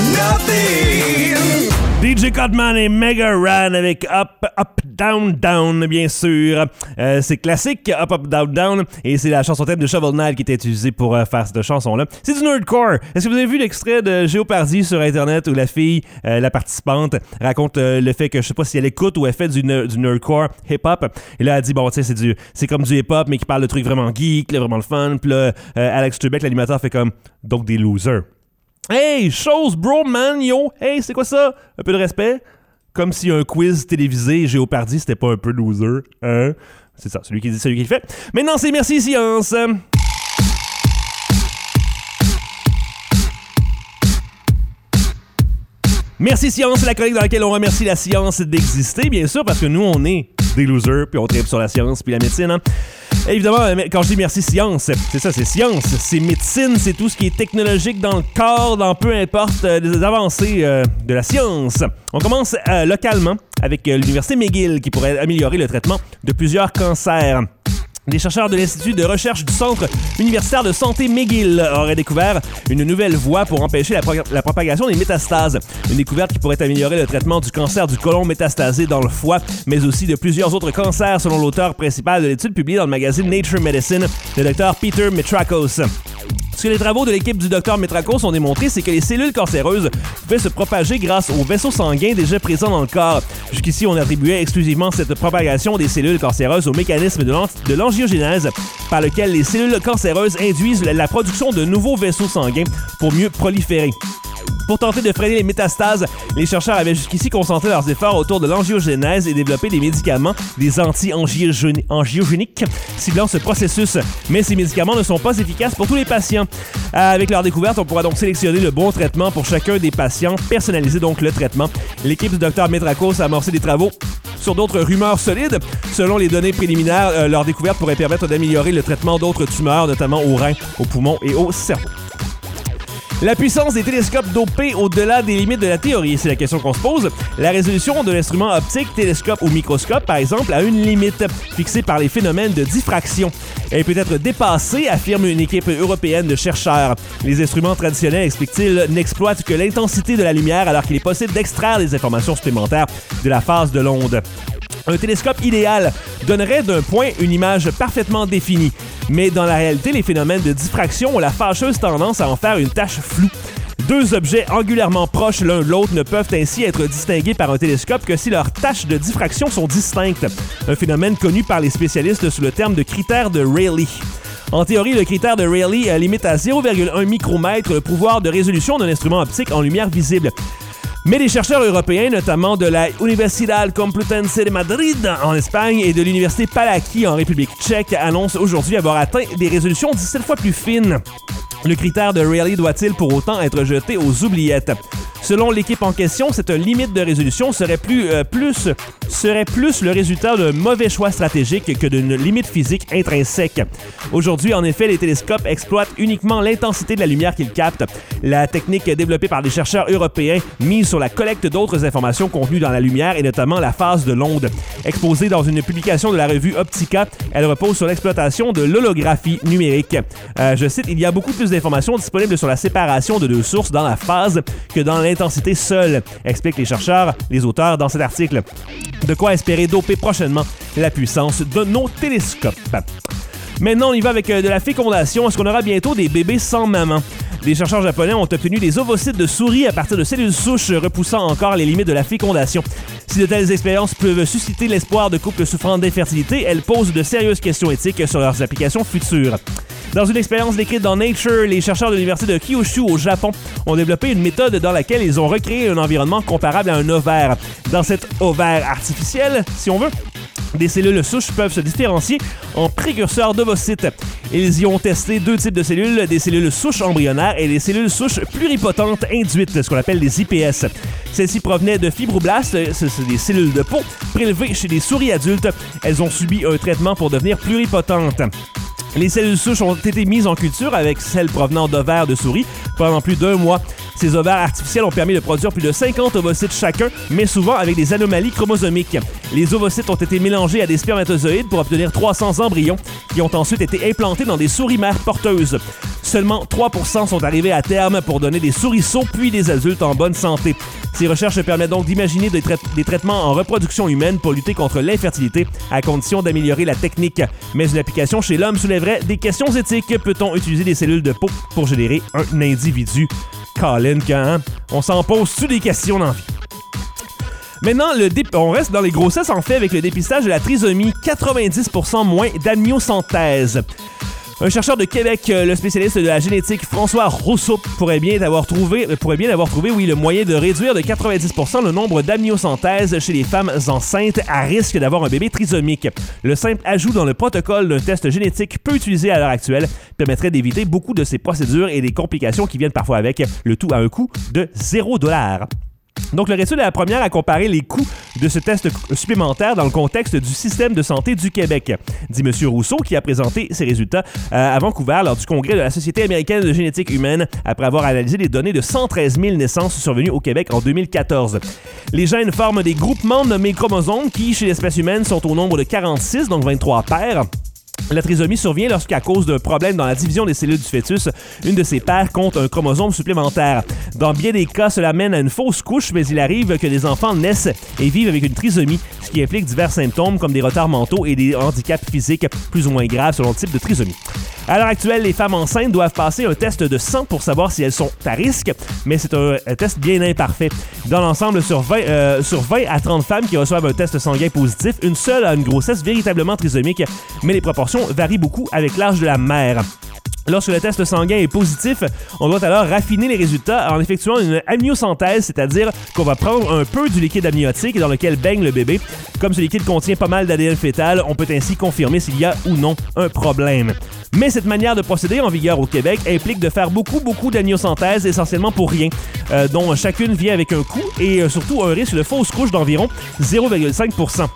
nothing. D J Cutman et Mega Ran avec Up, Up, Down, Down, bien sûr. Euh, c'est classique, Up, Up, Down, Down, et c'est la chanson thème de Shovel Knight qui était utilisée pour euh, faire cette chanson-là. C'est du nerdcore. Est-ce que vous avez vu l'extrait de Jeopardy sur Internet où la fille, euh, la participante, raconte euh, le fait que je sais pas si elle écoute ou elle fait du, ner- du nerdcore hip-hop, et là elle dit bon tu sais c'est du c'est comme du hip-hop mais qui parle de trucs vraiment geek, là, vraiment le fun, puis là euh, Alex Trebek, l'animateur, fait comme donc des losers. Hey, chose, bro, man, yo, hey, c'est quoi ça? Un peu de respect? Comme si un quiz télévisé Jeopardy, c'était pas un peu loser, hein? C'est ça, celui qui dit, celui qui le fait. Maintenant, c'est Merci Science. Merci Science, c'est la chronique dans laquelle on remercie la science d'exister, bien sûr, parce que nous, on est des losers, puis on tripe sur la science, puis la médecine, hein? Et évidemment, quand je dis merci science, c'est ça, c'est science, c'est médecine, c'est tout ce qui est technologique dans le corps, dans peu importe euh, les avancées euh, de la science. On commence euh, localement avec euh, l'Université McGill qui pourrait améliorer le traitement de plusieurs cancers. Des chercheurs de l'Institut de recherche du Centre universitaire de santé McGill auraient découvert une nouvelle voie pour empêcher la, pro- la propagation des métastases. Une découverte qui pourrait améliorer le traitement du cancer du côlon métastasé dans le foie, mais aussi de plusieurs autres cancers, selon l'auteur principal de l'étude publiée dans le magazine Nature Medicine, le docteur Peter Metrakos. Ce que les travaux de l'équipe du docteur Metrakos ont démontré, c'est que les cellules cancéreuses pouvaient se propager grâce aux vaisseaux sanguins déjà présents dans le corps. Jusqu'ici, on attribuait exclusivement cette propagation des cellules cancéreuses au mécanisme de, l'ant- de l'angiogénèse, par lequel les cellules cancéreuses induisent la production de nouveaux vaisseaux sanguins pour mieux proliférer. Pour tenter de freiner les métastases, les chercheurs avaient jusqu'ici concentré leurs efforts autour de l'angiogénèse et développé des médicaments, des anti-angiogéniques, ciblant ce processus. Mais ces médicaments ne sont pas efficaces pour tous les patients. Avec leur découverte, on pourra donc sélectionner le bon traitement pour chacun des patients, personnaliser donc le traitement. L'équipe du docteur Metrakos a amorcé des travaux sur d'autres rumeurs solides. Selon les données préliminaires, euh, leur découverte pourrait permettre d'améliorer le traitement d'autres tumeurs, notamment aux reins, aux poumons et au cerveau. La puissance des télescopes dopés au-delà des limites de la théorie, c'est la question qu'on se pose. La résolution de l'instrument optique, télescope ou microscope, par exemple, a une limite fixée par les phénomènes de diffraction. Elle peut être dépassée, affirme une équipe européenne de chercheurs. Les instruments traditionnels, explique-t-il, n'exploitent que l'intensité de la lumière alors qu'il est possible d'extraire des informations supplémentaires de la phase de l'onde. Un télescope idéal donnerait d'un point une image parfaitement définie. Mais dans la réalité, les phénomènes de diffraction ont la fâcheuse tendance à en faire une tache floue. Deux objets angulairement proches l'un de l'autre ne peuvent ainsi être distingués par un télescope que si leurs taches de diffraction sont distinctes. Un phénomène connu par les spécialistes sous le terme de critère de Rayleigh. En théorie, le critère de Rayleigh limite à zéro virgule un micromètre le pouvoir de résolution d'un instrument optique en lumière visible. Mais les chercheurs européens, notamment de la Universidad Complutense de Madrid en Espagne et de l'Université Palacký en République tchèque, annoncent aujourd'hui avoir atteint des résolutions dix-sept fois plus fines. Le critère de Rayleigh doit-il pour autant être jeté aux oubliettes? Selon l'équipe en question, cette limite de résolution serait plus, euh, plus, serait plus le résultat d'un mauvais choix stratégique que d'une limite physique intrinsèque. Aujourd'hui, en effet, les télescopes exploitent uniquement l'intensité de la lumière qu'ils captent. La technique développée par des chercheurs européens mise sur la collecte d'autres informations contenues dans la lumière et notamment la phase de l'onde. Exposée dans une publication de la revue Optica, elle repose sur l'exploitation de l'holographie numérique. Euh, je cite, « Il y a beaucoup plus d'informations disponibles sur la séparation de deux sources dans la phase que dans l'intensité seule », expliquent les chercheurs, les auteurs dans cet article. De quoi espérer doper prochainement la puissance de nos télescopes. Maintenant, on y va avec de la fécondation. Est-ce qu'on aura bientôt des bébés sans maman? Des chercheurs japonais ont obtenu des ovocytes de souris à partir de cellules souches repoussant encore les limites de la fécondation. Si de telles expériences peuvent susciter l'espoir de couples souffrant d'infertilité, elles posent de sérieuses questions éthiques sur leurs applications futures. Dans une expérience décrite dans Nature, les chercheurs de l'université de Kyushu au Japon ont développé une méthode dans laquelle ils ont recréé un environnement comparable à un ovaire. Dans cet ovaire artificiel, si on veut, des cellules souches peuvent se différencier en précurseurs d'ovocytes. Ils y ont testé deux types de cellules, des cellules souches embryonnaires et des cellules souches pluripotentes induites, ce qu'on appelle des I P S. Celles-ci provenaient de fibroblastes, c'est des cellules de peau, prélevées chez des souris adultes. Elles ont subi un traitement pour devenir pluripotentes. Les cellules souches ont été mises en culture avec celles provenant d'ovaires de souris pendant plus d'un mois. Ces ovaires artificiels ont permis de produire plus de cinquante ovocytes chacun, mais souvent avec des anomalies chromosomiques. Les ovocytes ont été mélangés à des spermatozoïdes pour obtenir trois cents embryons qui ont ensuite été implantés dans des souris mères porteuses. Seulement trois pour cent sont arrivés à terme pour donner des souriceaux puis des adultes en bonne santé. Ces recherches permettent donc d'imaginer des, trai- des traitements en reproduction humaine pour lutter contre l'infertilité, à condition d'améliorer la technique. Mais une application chez l'homme soulèverait des questions éthiques. Peut-on utiliser des cellules de peau pour générer un individu? Colin, quand on s'en pose-tu des questions dans la vie? Maintenant, le dé- on reste dans les grossesses en fait avec le dépistage de la trisomie, quatre-vingt-dix pour cent moins d'amniosynthèse. Un chercheur de Québec, le spécialiste de la génétique François Rousseau, pourrait bien avoir trouvé, pourrait bien avoir trouvé, oui, le moyen de réduire de quatre-vingt-dix pour cent le nombre d'amniosynthèses chez les femmes enceintes à risque d'avoir un bébé trisomique. Le simple ajout dans le protocole d'un test génétique peu utilisé à l'heure actuelle permettrait d'éviter beaucoup de ces procédures et des complications qui viennent parfois avec, le tout à un coût de zéro dollar. Donc, leur étude est la première à comparer les coûts de ce test supplémentaire dans le contexte du système de santé du Québec, dit M. Rousseau, qui a présenté ses résultats euh, à Vancouver lors du congrès de la Société américaine de génétique humaine après avoir analysé les données de cent treize mille naissances survenues au Québec en deux mille quatorze. Les gènes forment des groupements nommés chromosomes qui, chez l'espèce humaine, sont au nombre de quarante-six, donc vingt-trois paires. La trisomie survient lorsqu'à cause d'un problème dans la division des cellules du fœtus, une de ces paires compte un chromosome supplémentaire. Dans bien des cas, cela mène à une fausse couche, mais il arrive que des enfants naissent et vivent avec une trisomie, ce qui implique divers symptômes comme des retards mentaux et des handicaps physiques plus ou moins graves selon le type de trisomie. À l'heure actuelle, les femmes enceintes doivent passer un test de sang pour savoir si elles sont à risque, mais c'est un, un test bien imparfait. Dans l'ensemble, sur vingt, euh, sur vingt à trente femmes qui reçoivent un test sanguin positif, une seule a une grossesse véritablement trisomique, mais les proportions varient beaucoup avec l'âge de la mère. Lorsque le test sanguin est positif, on doit alors raffiner les résultats en effectuant une amniosynthèse, c'est-à-dire qu'on va prendre un peu du liquide amniotique dans lequel baigne le bébé. Comme ce liquide contient pas mal d'A D N fœtal, on peut ainsi confirmer s'il y a ou non un problème. Mais cette manière de procéder en vigueur au Québec implique de faire beaucoup, beaucoup d'amniosynthèse, essentiellement pour rien, euh, dont chacune vient avec un coût et euh, surtout un risque de fausse couche d'environ zéro virgule cinq pour cent.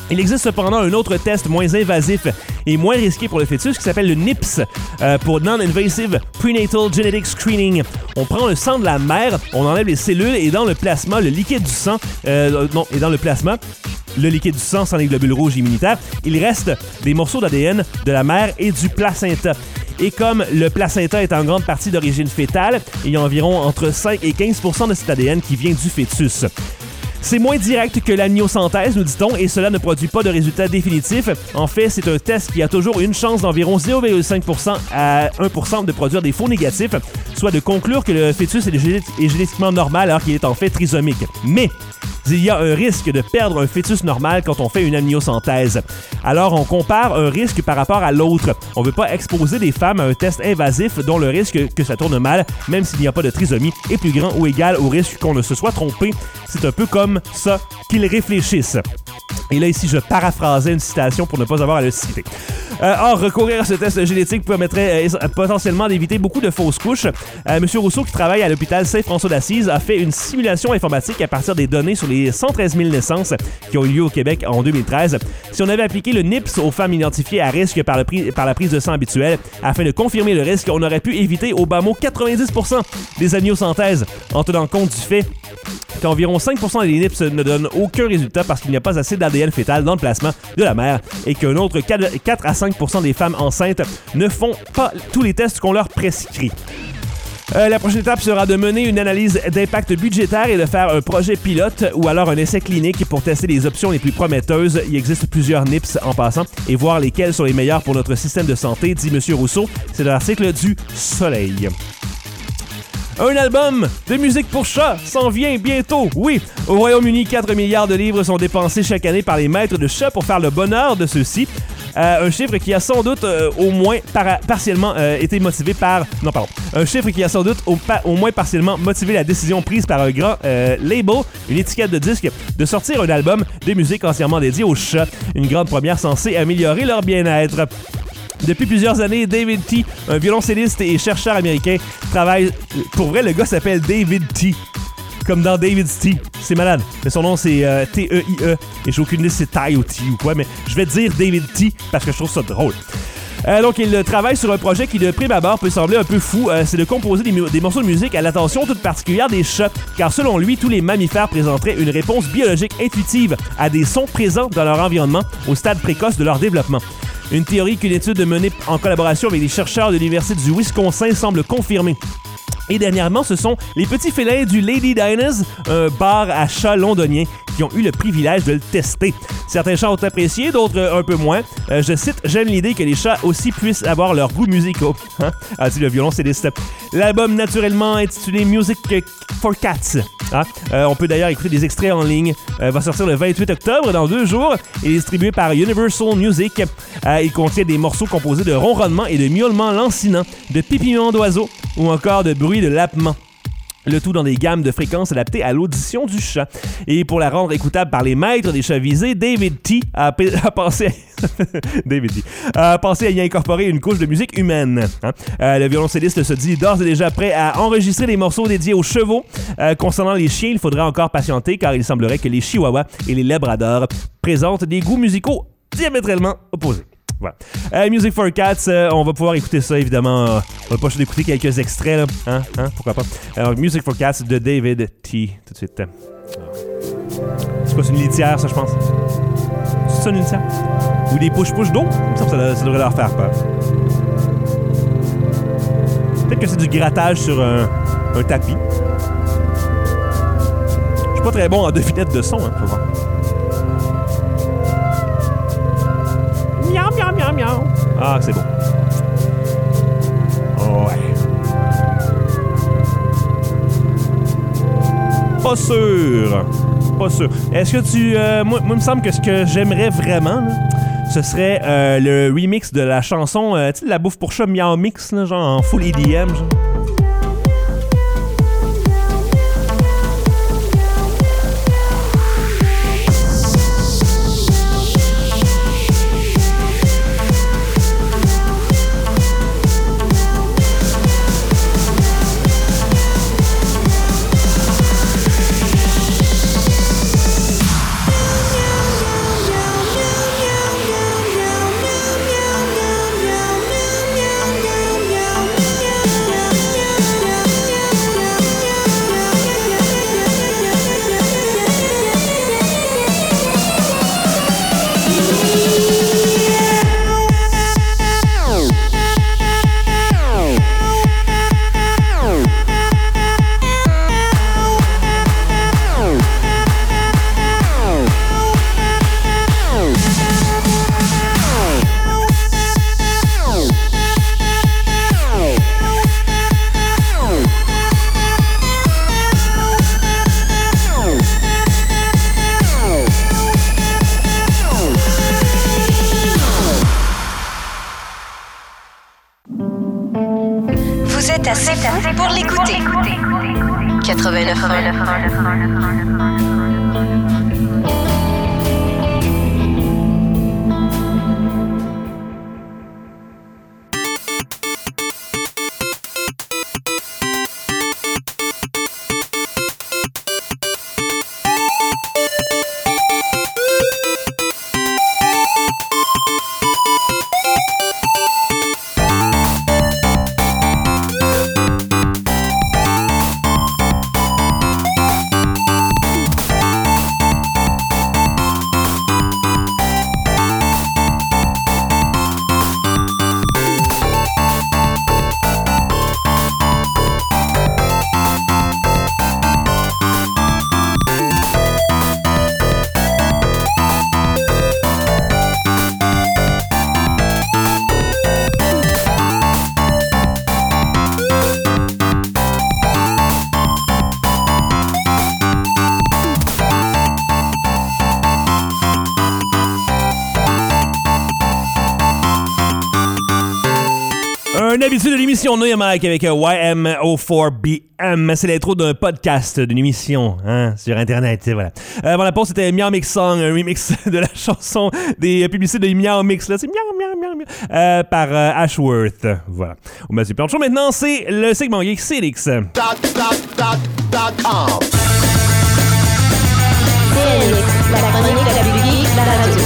Il existe cependant un autre test moins invasif et moins risqué pour le fœtus qui s'appelle le N I P S, euh, pour Non-Invasive Prenatal Genetic Screening. On prend le sang de la mère, on enlève les cellules et dans le plasma, le liquide du sang, euh, non, et dans le plasma, le liquide du sang sans les globules rouges immunitaires, il reste des morceaux d'A D N de la mère et du placenta. Et comme le placenta est en grande partie d'origine fétale, il y a environ entre cinq et quinze pour cent de cet A D N qui vient du fœtus. C'est moins direct que l'amniosynthèse, nous dit-on, et cela ne produit pas de résultat définitif. En fait, c'est un test qui a toujours une chance d'environ zéro virgule cinq pour cent à un pour cent de produire des faux négatifs, soit de conclure que le fœtus est génétiquement normal alors qu'il est en fait trisomique. Mais il y a un risque de perdre un fœtus normal quand on fait une amniosynthèse. Alors, on compare un risque par rapport à l'autre. On ne veut pas exposer des femmes à un test invasif dont le risque que ça tourne mal, même s'il n'y a pas de trisomie, est plus grand ou égal au risque qu'on ne se soit trompé. C'est un peu comme ça qu'ils réfléchissent. Et là, ici, je paraphrasais une citation pour ne pas avoir à le citer. Euh, or, recourir à ce test génétique permettrait euh, potentiellement d'éviter beaucoup de fausses couches. Euh, Monsieur Rousseau, qui travaille à l'hôpital Saint-François d'Assise, a fait une simulation informatique à partir des données sur les cent treize mille naissances qui ont eu lieu au Québec en deux mille treize. Si on avait appliqué le N I P S aux femmes identifiées à risque par, le pri- par la prise de sang habituelle, afin de confirmer le risque, on aurait pu éviter au bas mot quatre-vingt-dix pour cent des amniosynthèses, en tenant compte du fait qu'environ cinq pour cent des N I P S ne donnent aucun résultat parce qu'il n'y a pas assez d'A D N fétal dans le plasma de la mère et qu'un autre quatre à cinq pour cent des femmes enceintes ne font pas tous les tests qu'on leur prescrit. Euh, la prochaine étape sera de mener une analyse d'impact budgétaire et de faire un projet pilote ou alors un essai clinique pour tester les options les plus prometteuses. Il existe plusieurs N I P S en passant et voir lesquelles sont les meilleures pour notre système de santé, dit M. Rousseau. C'est l'article du Soleil. Un album de musique pour chats s'en vient bientôt. Oui, au Royaume-Uni, quatre milliards de livres sont dépensés chaque année par les maîtres de chats pour faire le bonheur de ceux-ci. Euh, un chiffre qui a sans doute euh, au moins para- partiellement euh, été motivé par... Non, pardon. Un chiffre qui a sans doute au, pa- au moins partiellement motivé la décision prise par un grand euh, label, une étiquette de disque, de sortir un album de musique entièrement dédié aux chats. Une grande première censée améliorer leur bien-être. Depuis plusieurs années, David T., un violoncelliste et chercheur américain, travaille... Pour vrai, le gars s'appelle David T., comme dans David's T. C'est malade. Mais son nom, c'est euh, T E I E. Et j'ai aucune idée si c'est Ty ou T ou quoi, mais je vais dire David T. parce que je trouve ça drôle. Euh, donc, il travaille sur un projet qui, de prime abord, peut sembler un peu fou. Euh, c'est de composer des, mu- des morceaux de musique à l'attention toute particulière des chats. Car selon lui, tous les mammifères présenteraient une réponse biologique intuitive à des sons présents dans leur environnement au stade précoce de leur développement. Une théorie qu'une étude menée en collaboration avec des chercheurs de l'Université du Wisconsin semble confirmer. Et dernièrement, ce sont les petits félins du Lady Dinah's, un bar à chats londonien, qui ont eu le privilège de le tester. Certains chats ont apprécié, d'autres euh, un peu moins. Euh, je cite, « J'aime l'idée que les chats aussi puissent avoir leurs goûts musicaux. Hein? » a dit le violoncelliste. L'album naturellement intitulé « Music for Cats ». Hein? Euh, on peut d'ailleurs écouter des extraits en ligne. Euh, va sortir le vingt-huit octobre, dans deux jours. Il est distribué par Universal Music. Euh, il contient des morceaux composés de ronronnements et de miaulements lancinants, de pipillements d'oiseaux ou encore de bruits de lapements. Le tout dans des gammes de fréquences adaptées à l'audition du chat. Et pour la rendre écoutable par les maîtres des chats visés, David T. a, p- a pensé à... David T. a pensé à y incorporer une couche de musique humaine. Hein? Euh, le violoncelliste se dit d'ores et déjà prêt à enregistrer des morceaux dédiés aux chevaux. Euh, concernant les chiens, il faudrait encore patienter car il semblerait que les chihuahuas et les labradors présentent des goûts musicaux diamétralement opposés. Voilà. Euh, Music for Cats, euh, on va pouvoir écouter ça évidemment. Euh, on va pas juste écouter quelques extraits là. Hein? Hein? Pourquoi pas? Alors, Music for Cats de David T. Tout de suite. C'est quoi, c'est une litière, ça, je pense? C'est ça, une litière? Ou des push-push d'eau? Il me semble que ça, ça devrait leur faire peur. Peut-être que c'est du grattage sur un, un tapis. Je suis pas très bon en devinette de son, hein, faut voir. Miaou, miaou, miaou, miaou. Ah, c'est bon. Oh, ouais. Pas sûr. Pas sûr. Est-ce que tu... Euh, moi, moi, il me semble que ce que j'aimerais vraiment, là, ce serait euh, le remix de la chanson, euh, tu sais, la bouffe pour chat Miaou Mix, là, genre en full E D M, genre. C'est assez fou pour l'écouter. quatre-vingt-neuf Une habitude de l'émission Noya Mike avec Y M zéro quatre B M. C'est l'intro d'un podcast, d'une émission hein, sur Internet. Voilà. Euh, avant la pause, c'était Meow Mix Song, un remix de la chanson des publicités de Meow Mix. Là, c'est Meow Meow Meow Meow euh, par euh, Ashworth. Voilà. Au Mathieu Planchon, maintenant, c'est le segment geek Célix. Dot, dot, dot, dot com. Célix, la chronique la plus geek de la radio.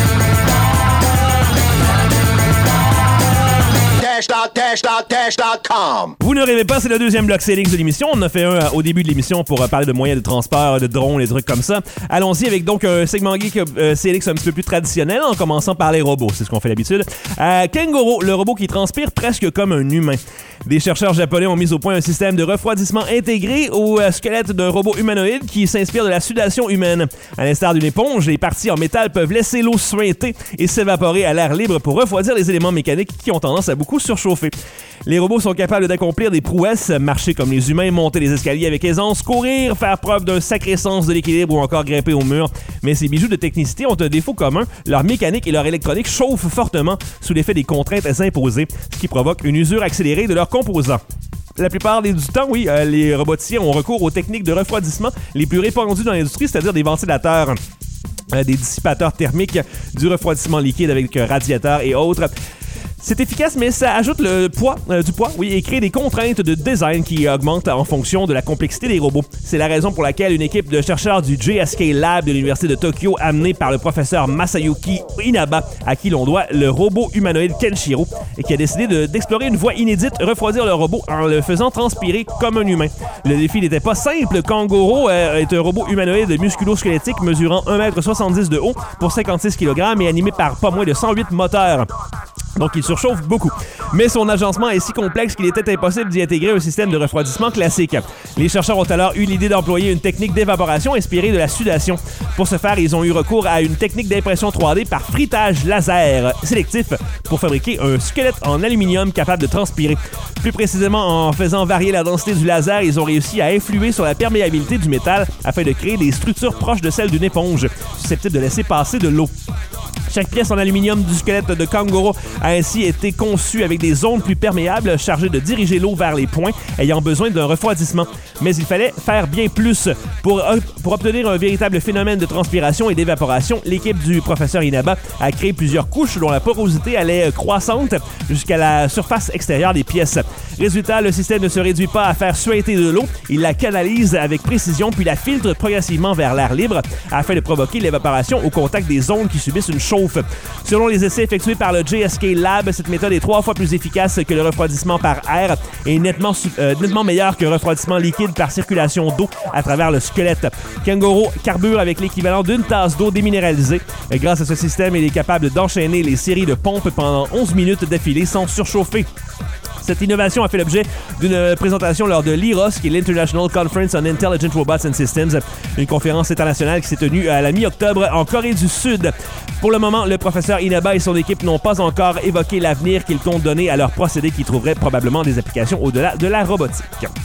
Dash, dot, dash, dot, dash, dot com. Vous ne rêvez pas, c'est le deuxième bloc Célix de l'émission. On en a fait un euh, au début de l'émission pour euh, parler de moyens de transport, de drones, des trucs comme ça. Allons-y avec donc un segment geek euh, Célix un petit peu plus traditionnel, en commençant par les robots. C'est ce qu'on fait d'habitude. Euh, Kangoro, le robot qui transpire presque comme un humain. Des chercheurs japonais ont mis au point un système de refroidissement intégré au euh, squelette d'un robot humanoïde qui s'inspire de la sudation humaine. À l'instar d'une éponge, les parties en métal peuvent laisser l'eau suinter et s'évaporer à l'air libre pour refroidir les éléments mécaniques qui ont tendance à beaucoup surchauffer. Les robots sont capables d'accomplir des prouesses, marcher comme les humains, monter les escaliers avec aisance, courir, faire preuve d'un sacré sens de l'équilibre ou encore grimper au mur. Mais ces bijoux de technicité ont un défaut commun, leur mécanique et leur électronique chauffent fortement sous l'effet des contraintes imposées, ce qui provoque une usure accélérée de leurs composants. La plupart du temps, oui, euh, les roboticiens ont recours aux techniques de refroidissement les plus répandues dans l'industrie, c'est-à-dire des ventilateurs, euh, des dissipateurs thermiques, du refroidissement liquide avec euh, radiateurs et autres. C'est efficace, mais ça ajoute le poids, euh, du poids, oui, et crée des contraintes de design qui augmentent en fonction de la complexité des robots. C'est la raison pour laquelle une équipe de chercheurs du J S K Lab de l'Université de Tokyo, amenée par le professeur Masayuki Inaba, à qui l'on doit le robot humanoïde Kenshiro, et qui a décidé de, d'explorer une voie inédite, refroidir le robot en le faisant transpirer comme un humain. Le défi n'était pas simple. Kangoro euh, est un robot humanoïde musculo-squelettique mesurant un mètre soixante-dix de haut pour cinquante-six kilogrammes et animé par pas moins de cent huit moteurs. Donc, il surchauffe beaucoup. Mais son agencement est si complexe qu'il était impossible d'y intégrer un système de refroidissement classique. Les chercheurs ont alors eu l'idée d'employer une technique d'évaporation inspirée de la sudation. Pour ce faire, ils ont eu recours à une technique d'impression trois D par frittage laser sélectif pour fabriquer un squelette en aluminium capable de transpirer. Plus précisément, en faisant varier la densité du laser, ils ont réussi à influer sur la perméabilité du métal afin de créer des structures proches de celles d'une éponge, susceptibles de laisser passer de l'eau. Chaque pièce en aluminium du squelette de Kangoro a ainsi été conçue avec des ondes plus perméables chargées de diriger l'eau vers les points ayant besoin d'un refroidissement. Mais il fallait faire bien plus. Pour, pour obtenir un véritable phénomène de transpiration et d'évaporation, l'équipe du professeur Inaba a créé plusieurs couches dont la porosité allait croissante jusqu'à la surface extérieure des pièces. Résultat, le système ne se réduit pas à faire suinter de l'eau, il la canalise avec précision puis la filtre progressivement vers l'air libre afin de provoquer l'évaporation au contact des ondes qui subissent une chauffe. Selon les essais effectués par le J S K Lab, cette méthode est trois fois plus efficace que le refroidissement par air et nettement, euh, nettement meilleure que le refroidissement liquide par circulation d'eau à travers le squelette. Kangoro carbure avec l'équivalent d'une tasse d'eau déminéralisée. Et grâce à ce système, il est capable d'enchaîner les séries de pompes pendant onze minutes d'affilée sans surchauffer. Cette innovation a fait l'objet d'une présentation lors de l'I R O S, qui est l'International Conference on Intelligent Robots and Systems, une conférence internationale qui s'est tenue à la mi-octobre en Corée du Sud. Pour le moment, le professeur Inaba et son équipe n'ont pas encore évoqué l'avenir qu'ils comptent donner à leur procédé qui trouverait probablement des applications au-delà de la robotique.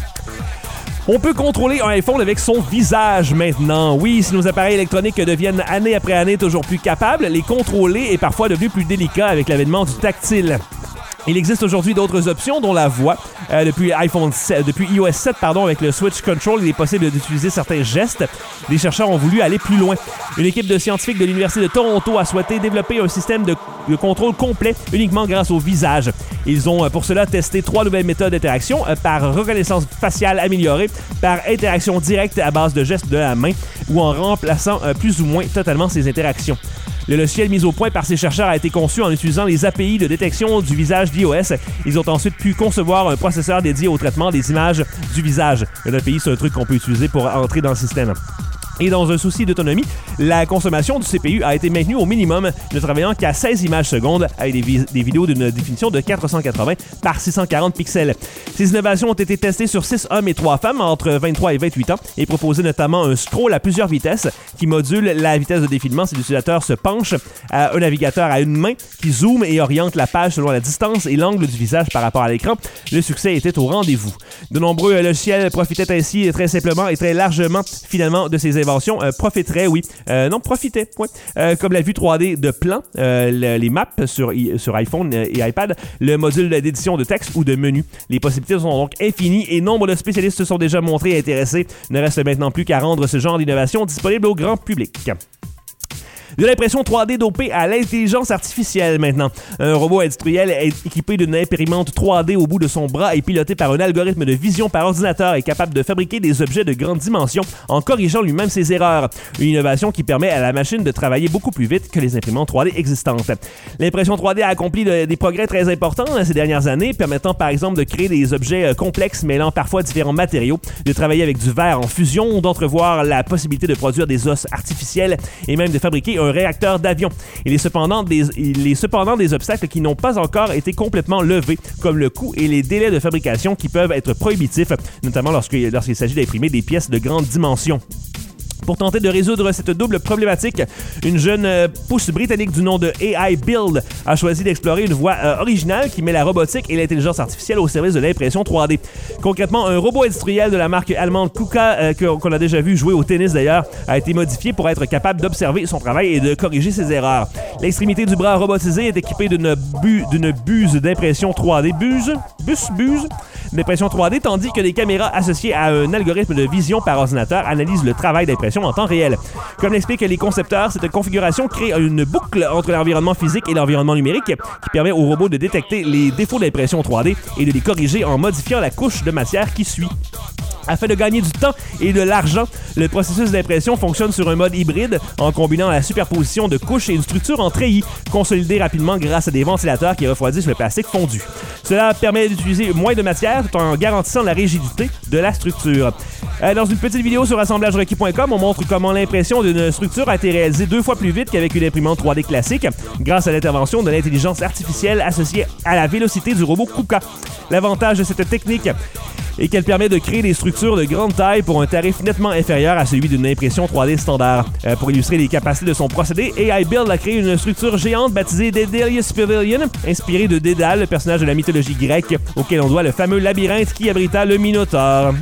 On peut contrôler un iPhone avec son visage maintenant. Oui, si nos appareils électroniques deviennent année après année toujours plus capables, les contrôler est parfois devenu plus délicat avec l'avènement du tactile. Il existe aujourd'hui d'autres options, dont la voix. Euh, depuis iPhone sept, depuis i O S sept, pardon, avec le Switch Control, il est possible d'utiliser certains gestes. Les chercheurs ont voulu aller plus loin. Une équipe de scientifiques de l'Université de Toronto a souhaité développer un système de, de contrôle complet uniquement grâce au visage. Ils ont pour cela testé trois nouvelles méthodes d'interaction euh, par reconnaissance faciale améliorée, par interaction directe à base de gestes de la main ou en remplaçant euh, plus ou moins totalement ces interactions. Le logiciel mis au point par ces chercheurs a été conçu en utilisant les A P I de détection du visage d'iOS. Ils ont ensuite pu concevoir un processeur dédié au traitement des images du visage. Un A P I, c'est un truc qu'on peut utiliser pour entrer dans le système. Et dans un souci d'autonomie, la consommation du C P U a été maintenue au minimum, ne travaillant qu'à seize images secondes avec des, vi- des vidéos d'une définition de quatre cent quatre-vingts par six cent quarante pixels. Ces innovations ont été testées sur six hommes et trois femmes entre vingt-trois et vingt-huit ans et proposaient notamment un scroll à plusieurs vitesses qui module la vitesse de défilement si l'utilisateur se penche, à un navigateur à une main qui zoome et oriente la page selon la distance et l'angle du visage par rapport à l'écran. Le succès était au rendez-vous. De nombreux logiciels profitaient ainsi très simplement et très largement finalement de ces inventions. Euh, profiterait, oui. Euh, non, profitait, oui. Euh, comme la vue trois D de plan, euh, le, les maps sur, i- sur iPhone et iPad, le module d'édition de texte ou de menu. Les possibilités sont donc infinies et nombre de spécialistes se sont déjà montrés intéressés. Il ne reste maintenant plus qu'à rendre ce genre d'innovation disponible au grand public. De l'impression trois D dopée à l'intelligence artificielle maintenant. Un robot industriel est équipé d'une imprimante trois D au bout de son bras et piloté par un algorithme de vision par ordinateur est capable de fabriquer des objets de grande dimension en corrigeant lui-même ses erreurs. Une innovation qui permet à la machine de travailler beaucoup plus vite que les imprimantes trois D existantes. L'impression trois D a accompli de, des progrès très importants ces dernières années, permettant par exemple de créer des objets complexes mêlant parfois différents matériaux, de travailler avec du verre en fusion, d'entrevoir la possibilité de produire des os artificiels et même de fabriquer un réacteur d'avion. Il est cependant des, il est cependant des obstacles qui n'ont pas encore été complètement levés, comme le coût et les délais de fabrication qui peuvent être prohibitifs, notamment lorsque, lorsqu'il s'agit d'imprimer des pièces de grande dimension. Pour tenter de résoudre cette double problématique, une jeune euh, pousse britannique du nom de A I Build a choisi d'explorer une voie euh, originale qui met la robotique et l'intelligence artificielle au service de l'impression trois D. Concrètement, un robot industriel de la marque allemande KUKA, euh, que, qu'on a déjà vu jouer au tennis d'ailleurs, a été modifié pour être capable d'observer son travail et de corriger ses erreurs. L'extrémité du bras robotisé est équipée d'une, bu- d'une buse d'impression trois D. Buse? Bus? Buse? D'impression trois D, tandis que les caméras associées à un algorithme de vision par ordinateur analysent le travail d'impression en temps réel. Comme l'expliquent les concepteurs, cette configuration crée une boucle entre l'environnement physique et l'environnement numérique qui permet au robot de détecter les défauts d'impression trois D et de les corriger en modifiant la couche de matière qui suit. Afin de gagner du temps et de l'argent, le processus d'impression fonctionne sur un mode hybride en combinant la superposition de couches et une structure en treillis, consolidée rapidement grâce à des ventilateurs qui refroidissent le plastique fondu. Cela permet d'utiliser moins de matière tout en garantissant la rigidité de la structure. Euh, dans une petite vidéo sur assemblage requis point com, on montre comment l'impression d'une structure a été réalisée deux fois plus vite qu'avec une imprimante trois D classique, grâce à l'intervention de l'intelligence artificielle associée à la vélocité du robot KUKA. L'avantage de cette technique et qu'elle permet de créer des structures de grande taille pour un tarif nettement inférieur à celui d'une impression trois D standard. Euh, pour illustrer les capacités de son procédé, A I Build a créé une structure géante baptisée Daedalus Pavilion, inspirée de Dédale, le personnage de la mythologie grecque, auquel on doit le fameux labyrinthe qui abrita le Minotaure.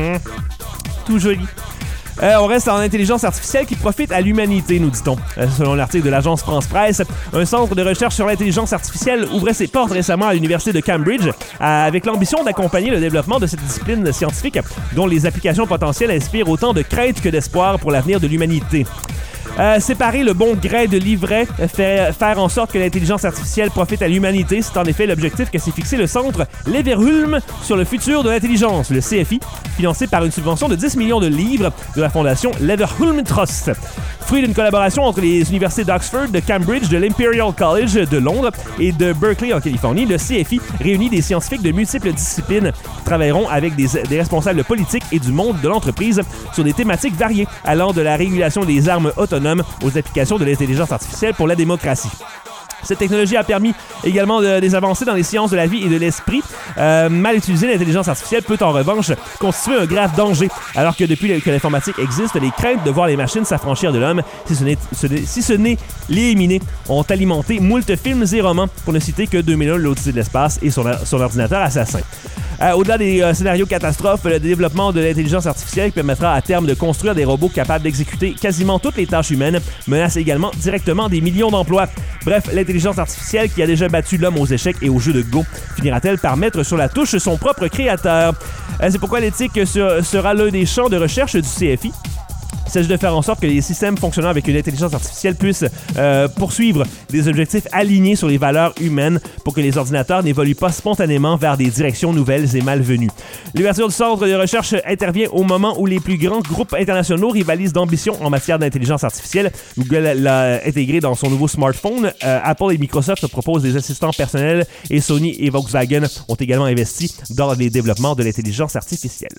Tout joli. Euh, on reste en intelligence artificielle qui profite à l'humanité, nous dit-on. Euh, selon l'article de l'agence France-Presse, un centre de recherche sur l'intelligence artificielle ouvrait ses portes récemment à l'université de Cambridge euh, avec l'ambition d'accompagner le développement de cette discipline scientifique dont les applications potentielles inspirent autant de craintes que d'espoir pour l'avenir de l'humanité. Euh, séparer le bon grain de l'ivraie, faire, faire en sorte que l'intelligence artificielle profite à l'humanité, c'est en effet l'objectif que s'est fixé le centre Leverhulme sur le futur de l'intelligence, le C F I, financé par une subvention de dix millions de livres de la fondation Leverhulme Trust. Fruit d'une collaboration entre les universités d'Oxford, de Cambridge, de l'Imperial College de Londres et de Berkeley en Californie, le C F I réunit des scientifiques de multiples disciplines qui travailleront avec des, des responsables politiques et du monde de l'entreprise sur des thématiques variées, allant de la régulation des armes autonomes aux applications de l'intelligence artificielle pour la démocratie. Cette technologie a permis également de, des avancées dans les sciences de la vie et de l'esprit. Euh, mal utilisée, l'intelligence artificielle peut en revanche constituer un grave danger, alors que depuis que l'informatique existe, les craintes de voir les machines s'affranchir de l'homme, si ce n'est, ce, si ce n'est l'éliminer, ont alimenté moult films et romans, pour ne citer que deux mille un, l'Odyssée de l'espace et son, son ordinateur assassin. Euh, au-delà des euh, scénarios catastrophes, le développement de l'intelligence artificielle permettra à terme de construire des robots capables d'exécuter quasiment toutes les tâches humaines, menace également directement des millions d'emplois. Bref, l'intelligence artificielle qui a déjà battu l'homme aux échecs et aux jeux de Go finira-t-elle par mettre sur la touche son propre créateur? Euh, c'est pourquoi l'éthique sera l'un des champs de recherche du C F I. Il s'agit de faire en sorte que les systèmes fonctionnant avec une intelligence artificielle puissent euh, poursuivre des objectifs alignés sur les valeurs humaines pour que les ordinateurs n'évoluent pas spontanément vers des directions nouvelles et malvenues. L'ouverture du centre de recherche intervient au moment où les plus grands groupes internationaux rivalisent d'ambition en matière d'intelligence artificielle. Google l'a intégré dans son nouveau smartphone. Euh, Apple et Microsoft proposent des assistants personnels et Sony et Volkswagen ont également investi dans les développements de l'intelligence artificielle.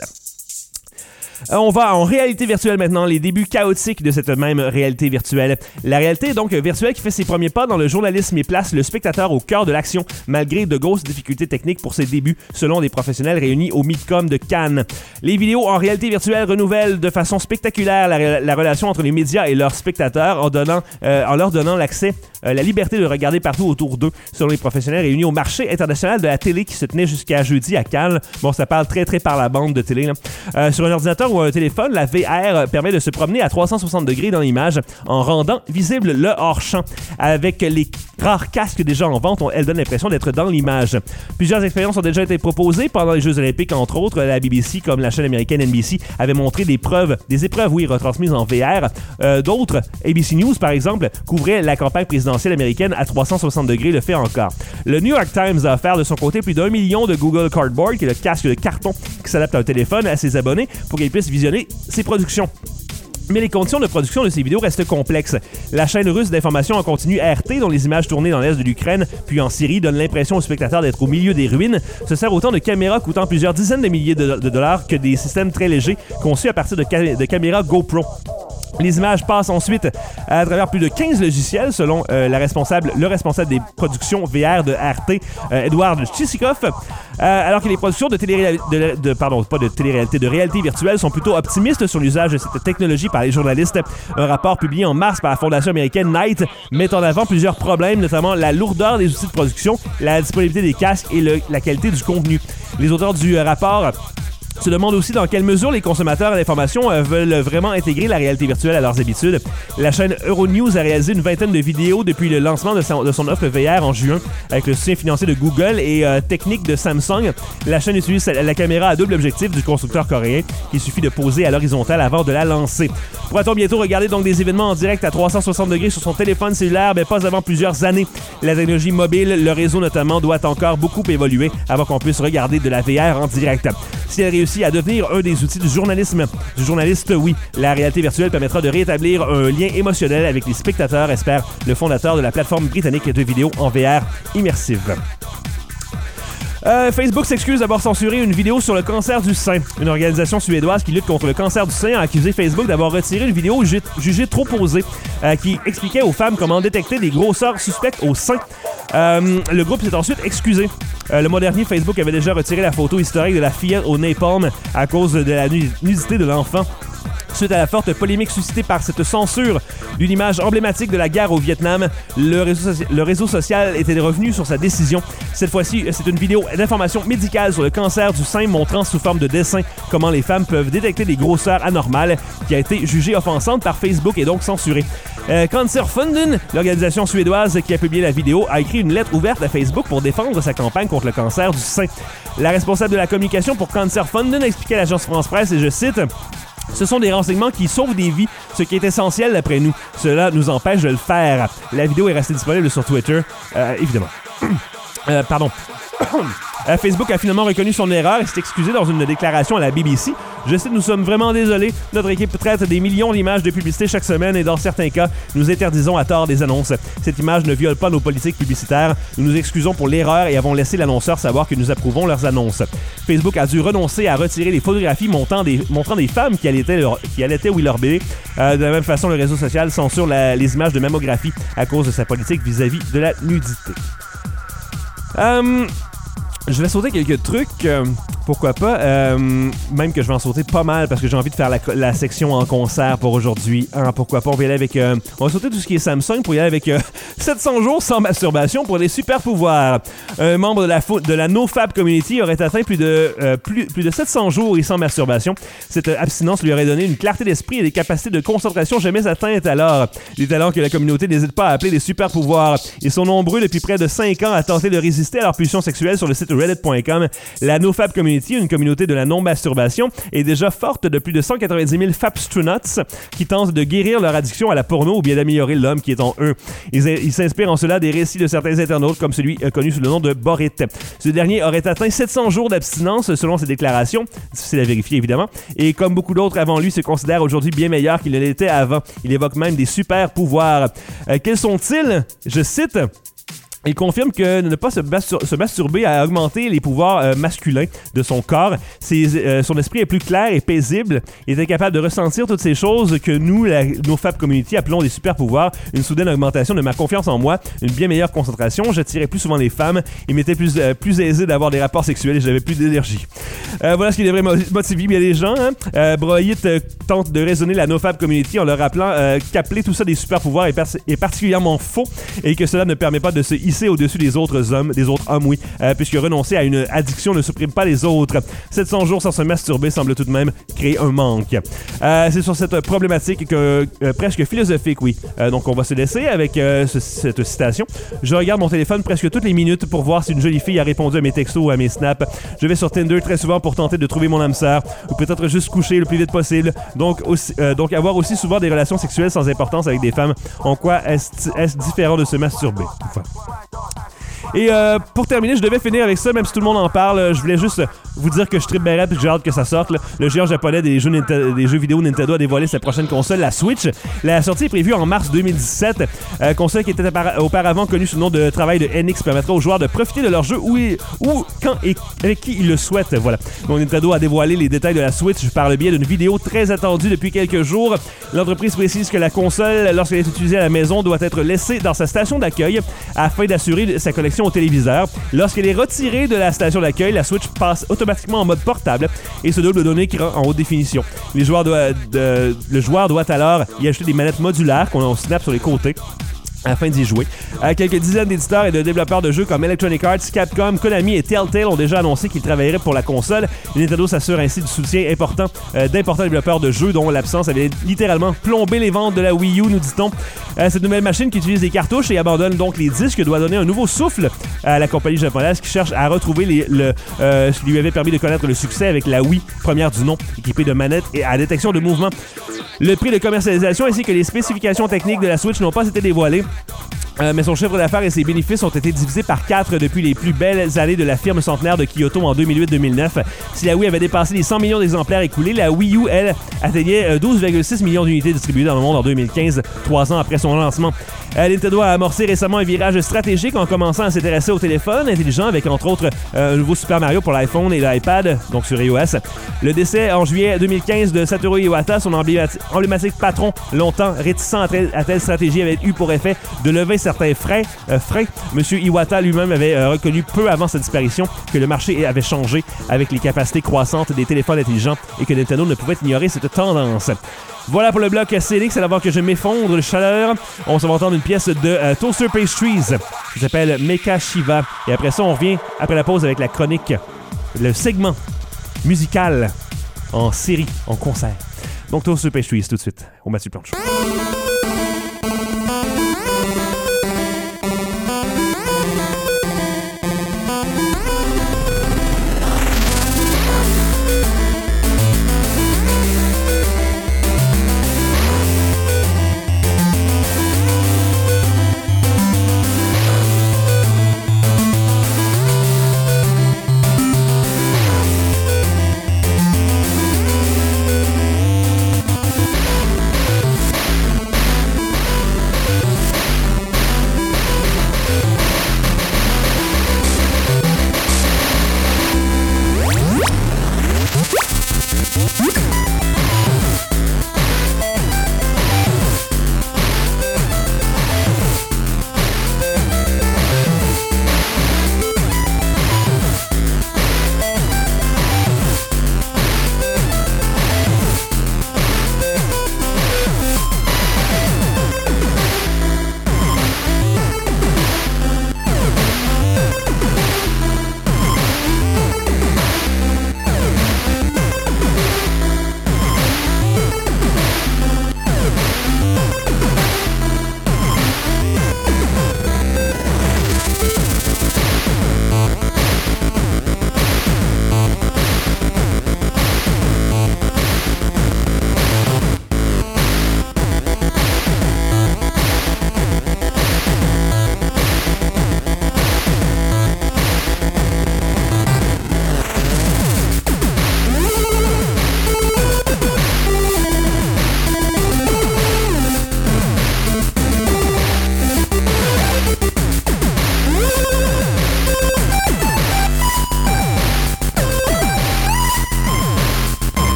On va en réalité virtuelle maintenant, les débuts chaotiques de cette même réalité virtuelle. La réalité donc virtuelle qui fait ses premiers pas dans le journalisme et place le spectateur au cœur de l'action, malgré de grosses difficultés techniques pour ses débuts, selon des professionnels réunis au Midcom de Cannes. Les vidéos en réalité virtuelle renouvellent de façon spectaculaire la, la relation entre les médias et leurs spectateurs en, donnant, euh, en leur donnant l'accès, euh, la liberté de regarder partout autour d'eux, selon les professionnels réunis au marché international de la télé qui se tenait jusqu'à jeudi à Cannes. Bon, ça parle très très par la bande de télé, là. Euh, sur un ordinateur ou un téléphone, la V R permet de se promener à trois cent soixante degrés dans l'image en rendant visible le hors-champ. Avec les rares casques déjà en vente, elle donne l'impression d'être dans l'image. Plusieurs expériences ont déjà été proposées pendant les Jeux Olympiques, entre autres la B B C, comme la chaîne américaine N B C, avait montré des preuves, des épreuves, oui, retransmises en V R. Euh, d'autres, A B C News par exemple, couvrait la campagne présidentielle américaine à trois cent soixante degrés, le fait encore. Le New York Times a offert de son côté plus d'un million de Google Cardboard, qui est le casque de carton qui s'adapte à un téléphone, à ses abonnés pour qu'ils puissent visionner ses productions. Mais les conditions de production de ces vidéos restent complexes. La chaîne russe d'information en continu R T, dont les images tournées dans l'est de l'Ukraine puis en Syrie donnent l'impression aux spectateurs d'être au milieu des ruines, se sert autant de caméras coûtant plusieurs dizaines de milliers de, de dollars que des systèmes très légers conçus à partir de, ca- de caméras GoPro. Les images passent ensuite à travers plus de quinze logiciels, selon euh, la responsable, le responsable des productions V R de R T, euh, Edward Chisikov, euh, alors que les productions de télé de, de, pardon, pas de télé-réalité, de réalité virtuelle sont plutôt optimistes sur l'usage de cette technologie par les journalistes. Un rapport publié en mars par la fondation américaine Knight met en avant plusieurs problèmes, notamment la lourdeur des outils de production, la disponibilité des casques et le, la qualité du contenu. Les auteurs du euh, rapport se demandent aussi dans quelle mesure les consommateurs d'informations euh, veulent vraiment intégrer la réalité virtuelle à leurs habitudes. La chaîne Euronews a réalisé une vingtaine de vidéos depuis le lancement de son, de son offre V R en juin avec le soutien financier de Google et euh, technique de Samsung. La chaîne utilise la caméra à double objectif du constructeur coréen qu'il suffit de poser à l'horizontale avant de la lancer. Pourra-t-on bientôt regarder donc des événements en direct à trois cent soixante degrés sur son téléphone cellulaire, mais pas avant plusieurs années. La technologie mobile, le réseau notamment, doit encore beaucoup évoluer avant qu'on puisse regarder de la V R en direct. Si elle réussit à devenir un des outils du journalisme, du journaliste, oui, la réalité virtuelle permettra de rétablir un lien émotionnel avec les spectateurs, espère le fondateur de la plateforme britannique de vidéos en V R immersive. Euh, Facebook s'excuse d'avoir censuré une vidéo sur le cancer du sein. Une organisation suédoise qui lutte contre le cancer du sein a accusé Facebook d'avoir retiré une vidéo ju- jugée trop posée euh, qui expliquait aux femmes comment détecter des grosseurs suspectes au sein. Euh, le groupe s'est ensuite excusé. Euh, le mois dernier, Facebook avait déjà retiré la photo historique de la fillette au napalm à cause de la nudité de l'enfant. Suite à la forte polémique suscitée par cette censure d'une image emblématique de la guerre au Vietnam, le réseau, soci- le réseau social était revenu sur sa décision. Cette fois-ci, c'est une vidéo d'information médicale sur le cancer du sein montrant sous forme de dessin comment les femmes peuvent détecter des grosseurs anormales qui a été jugée offensante par Facebook et donc censurée. Euh, Cancerfonden, l'organisation suédoise qui a publié la vidéo, a écrit une lettre ouverte à Facebook pour défendre sa campagne contre le cancer du sein. La responsable de la communication pour Cancerfonden a expliqué à l'agence France Presse, et je cite: « Ce sont des renseignements qui sauvent des vies, ce qui est essentiel d'après nous. Cela nous empêche de le faire. » La vidéo est restée disponible sur Twitter, euh, évidemment. euh, pardon. Euh, Facebook a finalement reconnu son erreur et s'est excusé dans une déclaration à la B B C. Je cite: « Nous sommes vraiment désolés. Notre équipe traite des millions d'images de publicité chaque semaine et dans certains cas, nous interdisons à tort des annonces. Cette image ne viole pas nos politiques publicitaires. Nous nous excusons pour l'erreur et avons laissé l'annonceur savoir que nous approuvons leurs annonces. » Facebook a dû renoncer à retirer les photographies montrant des, montrant des femmes qui allaitaient, leur, qui allaitaient ou leur bébé. Euh, de la même façon, le réseau social censure la, les images de mammographie à cause de sa politique vis-à-vis de la nudité. Euh... Je vais sauter quelques trucs. Euh, Pourquoi pas? Euh, même que je vais en sauter pas mal parce que j'ai envie de faire la, la section en concert pour aujourd'hui. Hein, pourquoi pas? On va y aller avec... Euh, on va sauter tout ce qui est Samsung pour y aller avec euh, sept cents jours sans masturbation pour les super pouvoirs. Un membre de la, fo- de la NoFap Community aurait atteint plus de, euh, plus, plus de sept cents jours et sans masturbation. Cette abstinence lui aurait donné une clarté d'esprit et des capacités de concentration jamais atteintes alors. Des talents que la communauté n'hésite pas à appeler des super pouvoirs. Ils sont nombreux depuis près de cinq ans à tenter de résister à leur pulsion sexuelle sur le site reddit point com. La NoFap Community, une communauté de la non-masturbation, est déjà forte de plus de cent quatre-vingt-dix mille Fapstronauts qui tentent de guérir leur addiction à la porno ou bien d'améliorer l'homme qui est en eux. Ils, ils s'inspirent en cela des récits de certains internautes comme celui euh, connu sous le nom de Borit. Ce dernier aurait atteint sept cents jours d'abstinence selon ses déclarations, difficile à vérifier évidemment, et comme beaucoup d'autres avant lui se considère aujourd'hui bien meilleur qu'il ne l'était avant. Il évoque même des super pouvoirs. Euh, quels sont-ils? Je cite... Il confirme que ne pas se, bastur- se masturber a augmenté les pouvoirs euh, masculins de son corps. Ses, euh, son esprit est plus clair et paisible. Il était capable de ressentir toutes ces choses que nous, la, nos Fap Community, appelons des super pouvoirs. Une soudaine augmentation de ma confiance en moi, une bien meilleure concentration. J'attirais plus souvent les femmes. Il m'était plus, euh, plus aisé d'avoir des rapports sexuels et j'avais plus d'énergie. Euh, voilà ce qui devrait motiver bien les gens. Hein? Euh, Broyit euh, tente de raisonner la NoFap Community en leur rappelant euh, qu'appeler tout ça des super pouvoirs est, pers- est particulièrement faux et que cela ne permet pas de se au-dessus des autres hommes, des autres hommes, oui, euh, puisque renoncer à une addiction ne supprime pas les autres. sept cents jours sans se masturber semble tout de même créer un manque. Euh, c'est sur cette problématique que, euh, presque philosophique, oui. Euh, donc, on va se laisser avec euh, ce, cette citation. Je regarde mon téléphone presque toutes les minutes pour voir si une jolie fille a répondu à mes textos ou à mes snaps. Je vais sur Tinder très souvent pour tenter de trouver mon âme sœur, ou peut-être juste coucher le plus vite possible. Donc, aussi, euh, donc avoir aussi souvent des relations sexuelles sans importance avec des femmes. En quoi est-ce, est-ce différent de se masturber? Enfin. Et euh, pour terminer, je devais finir avec ça, même si tout le monde en parle. Je voulais juste vous dire que je trippe bien raide et que j'ai hâte que ça sorte. Là. Le géant japonais des jeux, Ninta- des jeux vidéo Nintendo a dévoilé sa prochaine console, la Switch. La sortie est prévue en mars deux mille dix-sept. Euh, console qui était auparavant connue sous le nom de travail de N X permettra aux joueurs de profiter de leur jeu où, ils, où quand et avec qui ils le souhaitent. Voilà. Donc Nintendo a dévoilé les détails de la Switch par le biais d'une vidéo très attendue depuis quelques jours. L'entreprise précise que la console, lorsqu'elle est utilisée à la maison, doit être laissée dans sa station d'accueil afin d'assurer sa connexion au téléviseur. Lorsqu'elle est retirée de la station d'accueil, la Switch passe automatiquement en mode portable et se double données écran en haute définition. Les joueurs doivent, de, le joueur doit alors y ajouter des manettes modulaires qu'on snap sur les côtés afin d'y jouer. Euh, quelques dizaines d'éditeurs et de développeurs de jeux comme Electronic Arts, Capcom, Konami et Telltale ont déjà annoncé qu'ils travailleraient pour la console. Nintendo s'assure ainsi du soutien important euh, d'importants développeurs de jeux dont l'absence avait littéralement plombé les ventes de la Wii U, nous dit-on. Euh, cette nouvelle machine qui utilise des cartouches et abandonne donc les disques doit donner un nouveau souffle à la compagnie japonaise qui cherche à retrouver les, le, euh, ce qui lui avait permis de connaître le succès avec la Wii, première du nom, équipée de manettes et à détection de mouvement. Le prix de commercialisation ainsi que les spécifications techniques de la Switch n'ont pas été dévoilées. Euh, mais son chiffre d'affaires et ses bénéfices ont été divisés par quatre depuis les plus belles années de la firme centenaire de Kyoto en deux mille huit deux mille neuf. Si la Wii avait dépassé les cent millions d'exemplaires écoulés, la Wii U, elle, atteignait douze virgule six millions d'unités distribuées dans le monde en deux mille quinze, trois ans après son lancement. Euh, Nintendo a amorcé récemment un virage stratégique en commençant à s'intéresser au téléphone intelligent avec entre autres euh, un nouveau Super Mario pour l'iPhone et l'iPad, donc sur iOS. Le décès en juillet deux mille quinze de Satoru Iwata, son emblématique, emblématique patron, longtemps réticent à telle, à telle stratégie, avait eu pour effet de lever certains freins. Euh, freins. Monsieur Iwata lui-même avait euh, reconnu peu avant sa disparition que le marché avait changé avec les capacités croissantes des téléphones intelligents et que Nintendo ne pouvait ignorer cette tendance. Voilà pour le bloc C L X, c'est d'abord que je m'effondre de chaleur. On se va entendre une pièce de euh, Toaster Pastries qui s'appelle Mecha Shiva. Et après ça, on revient après la pause avec la chronique, le segment musical en série, en concert. Donc Toaster Pastries tout de suite au Mathieu Planche.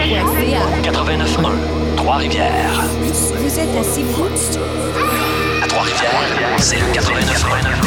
quatre-vingt-neuf point un, Trois-Rivières. Vous êtes à Sifu? À Trois-Rivières, c'est le quatre-vingt-neuf point un.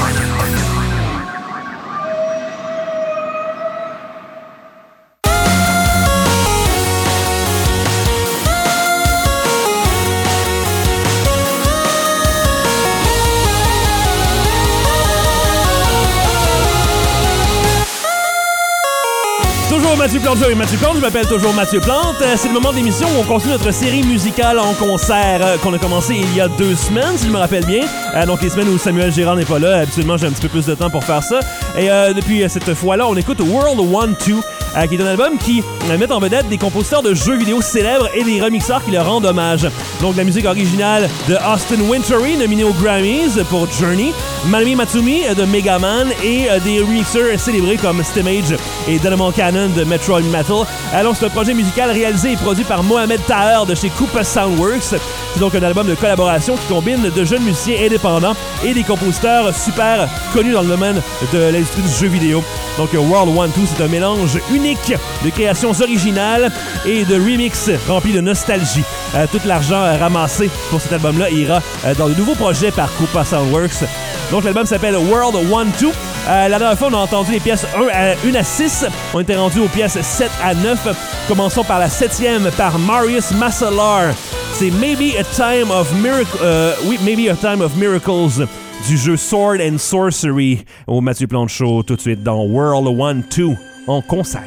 Toujours Mathieu Plante, oui, Mathieu Plante, je m'appelle toujours Mathieu Plante. C'est le moment de l'émission où on continue notre série musicale en concert euh, qu'on a commencé il y a deux semaines, si je me rappelle bien. Euh, donc les semaines où Samuel Gérard n'est pas là, habituellement j'ai un petit peu plus de temps pour faire ça. Et euh, depuis cette fois-là, on écoute World One Two, euh, qui est un album qui euh, met en vedette des compositeurs de jeux vidéo célèbres et des remixeurs qui leur rendent hommage. Donc la musique originale de Austin Wintory, nominé aux Grammys pour Journey, Manami Matsumi de Mega Man et euh, des remixeurs célébrés comme Stimage et Dynamo Cannon de Metroid Metal. Alors, c'est un projet musical réalisé et produit par Mohamed Taher de chez Koopa Soundworks. C'est donc un album de collaboration qui combine de jeunes musiciens indépendants et des compositeurs super connus dans le domaine de l'industrie du jeu vidéo. Donc, World One Two, c'est un mélange unique de créations originales et de remix remplis de nostalgie. Euh, tout l'argent euh, ramassé pour cet album-là ira euh, dans de nouveaux projets par Koopa Soundworks. Donc, l'album s'appelle World One Two. Euh, la dernière fois, on a entendu les pièces un à six. On était rendu aux pièces sept à neuf. Commençons par la septième, par Marius Massalar. C'est Maybe a Time of Miracle, euh, oui, Maybe a Time of Miracles du jeu Sword and Sorcery au Mathieu Plante Show, tout de suite dans World One Two en concert.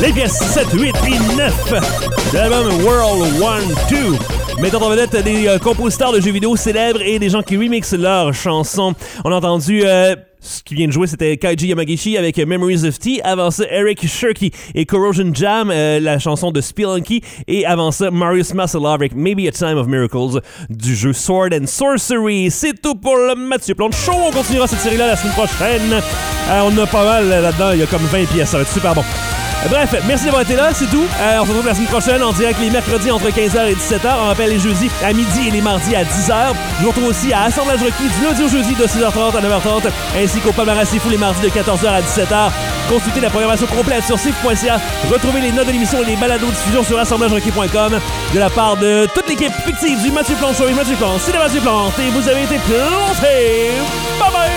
Les pièces sept, huit et neuf de l'album World one two. Mettant en vedette des euh, compositeurs de jeux vidéo célèbres et des gens qui remixent leurs chansons. On a entendu... Euh, Ce qui vient de jouer, c'était Kaiji Yamagishi avec Memories of Tea. Avant ça, Eric Shirky et Corrosion Jam, euh, la chanson de Spelunky. Et avant ça, Marius Masala avec Maybe a Time of Miracles du jeu Sword and Sorcery. C'est tout pour le Mathieu Plante Show. On continuera cette série-là la semaine prochaine. Euh, on a pas mal là-dedans. Il y a comme vingt pièces. Ça va être super bon. Bref, merci d'avoir été là, c'est tout. Euh, on se retrouve la semaine prochaine en direct les mercredis entre quinze heures et dix-sept heures. On rappelle les jeudis à midi et les mardis à dix heures. Je vous retrouve aussi à Assemblage requis du lundi au jeudi de six heures trente à neuf heures trente, ainsi qu'au Palmarès C'est Fou les mardis de quatorze heures à dix-sept heures. Consultez la programmation complète sur sif point c a. Retrouvez les notes de l'émission et les balados diffusion sur assemblage requis point com de la part de toute l'équipe fictive du Mathieu Plante Show et Mathieu Plante. C'est le Mathieu Plante et vous avez été plantés. Bye bye!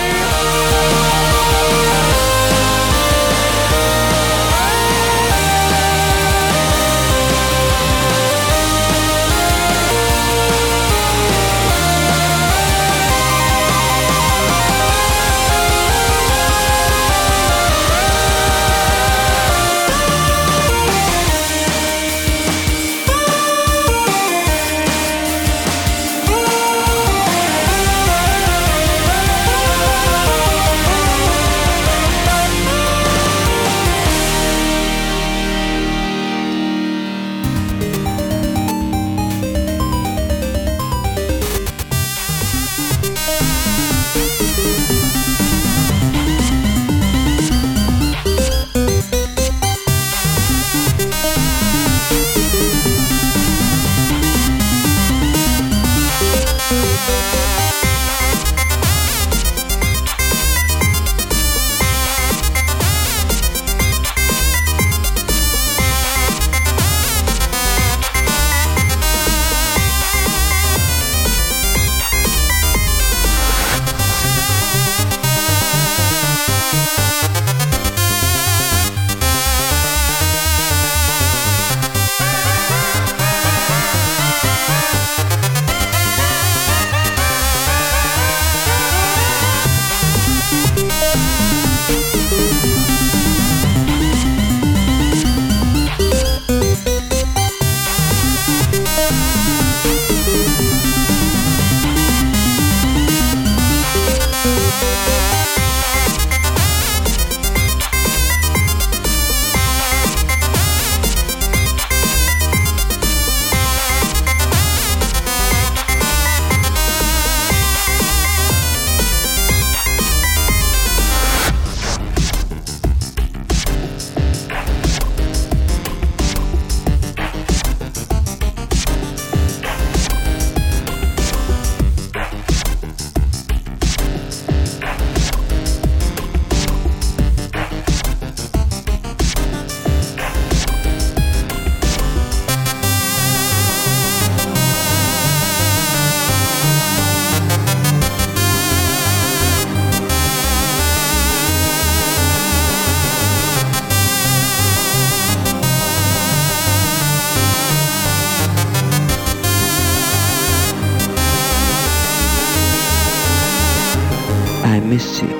I miss you.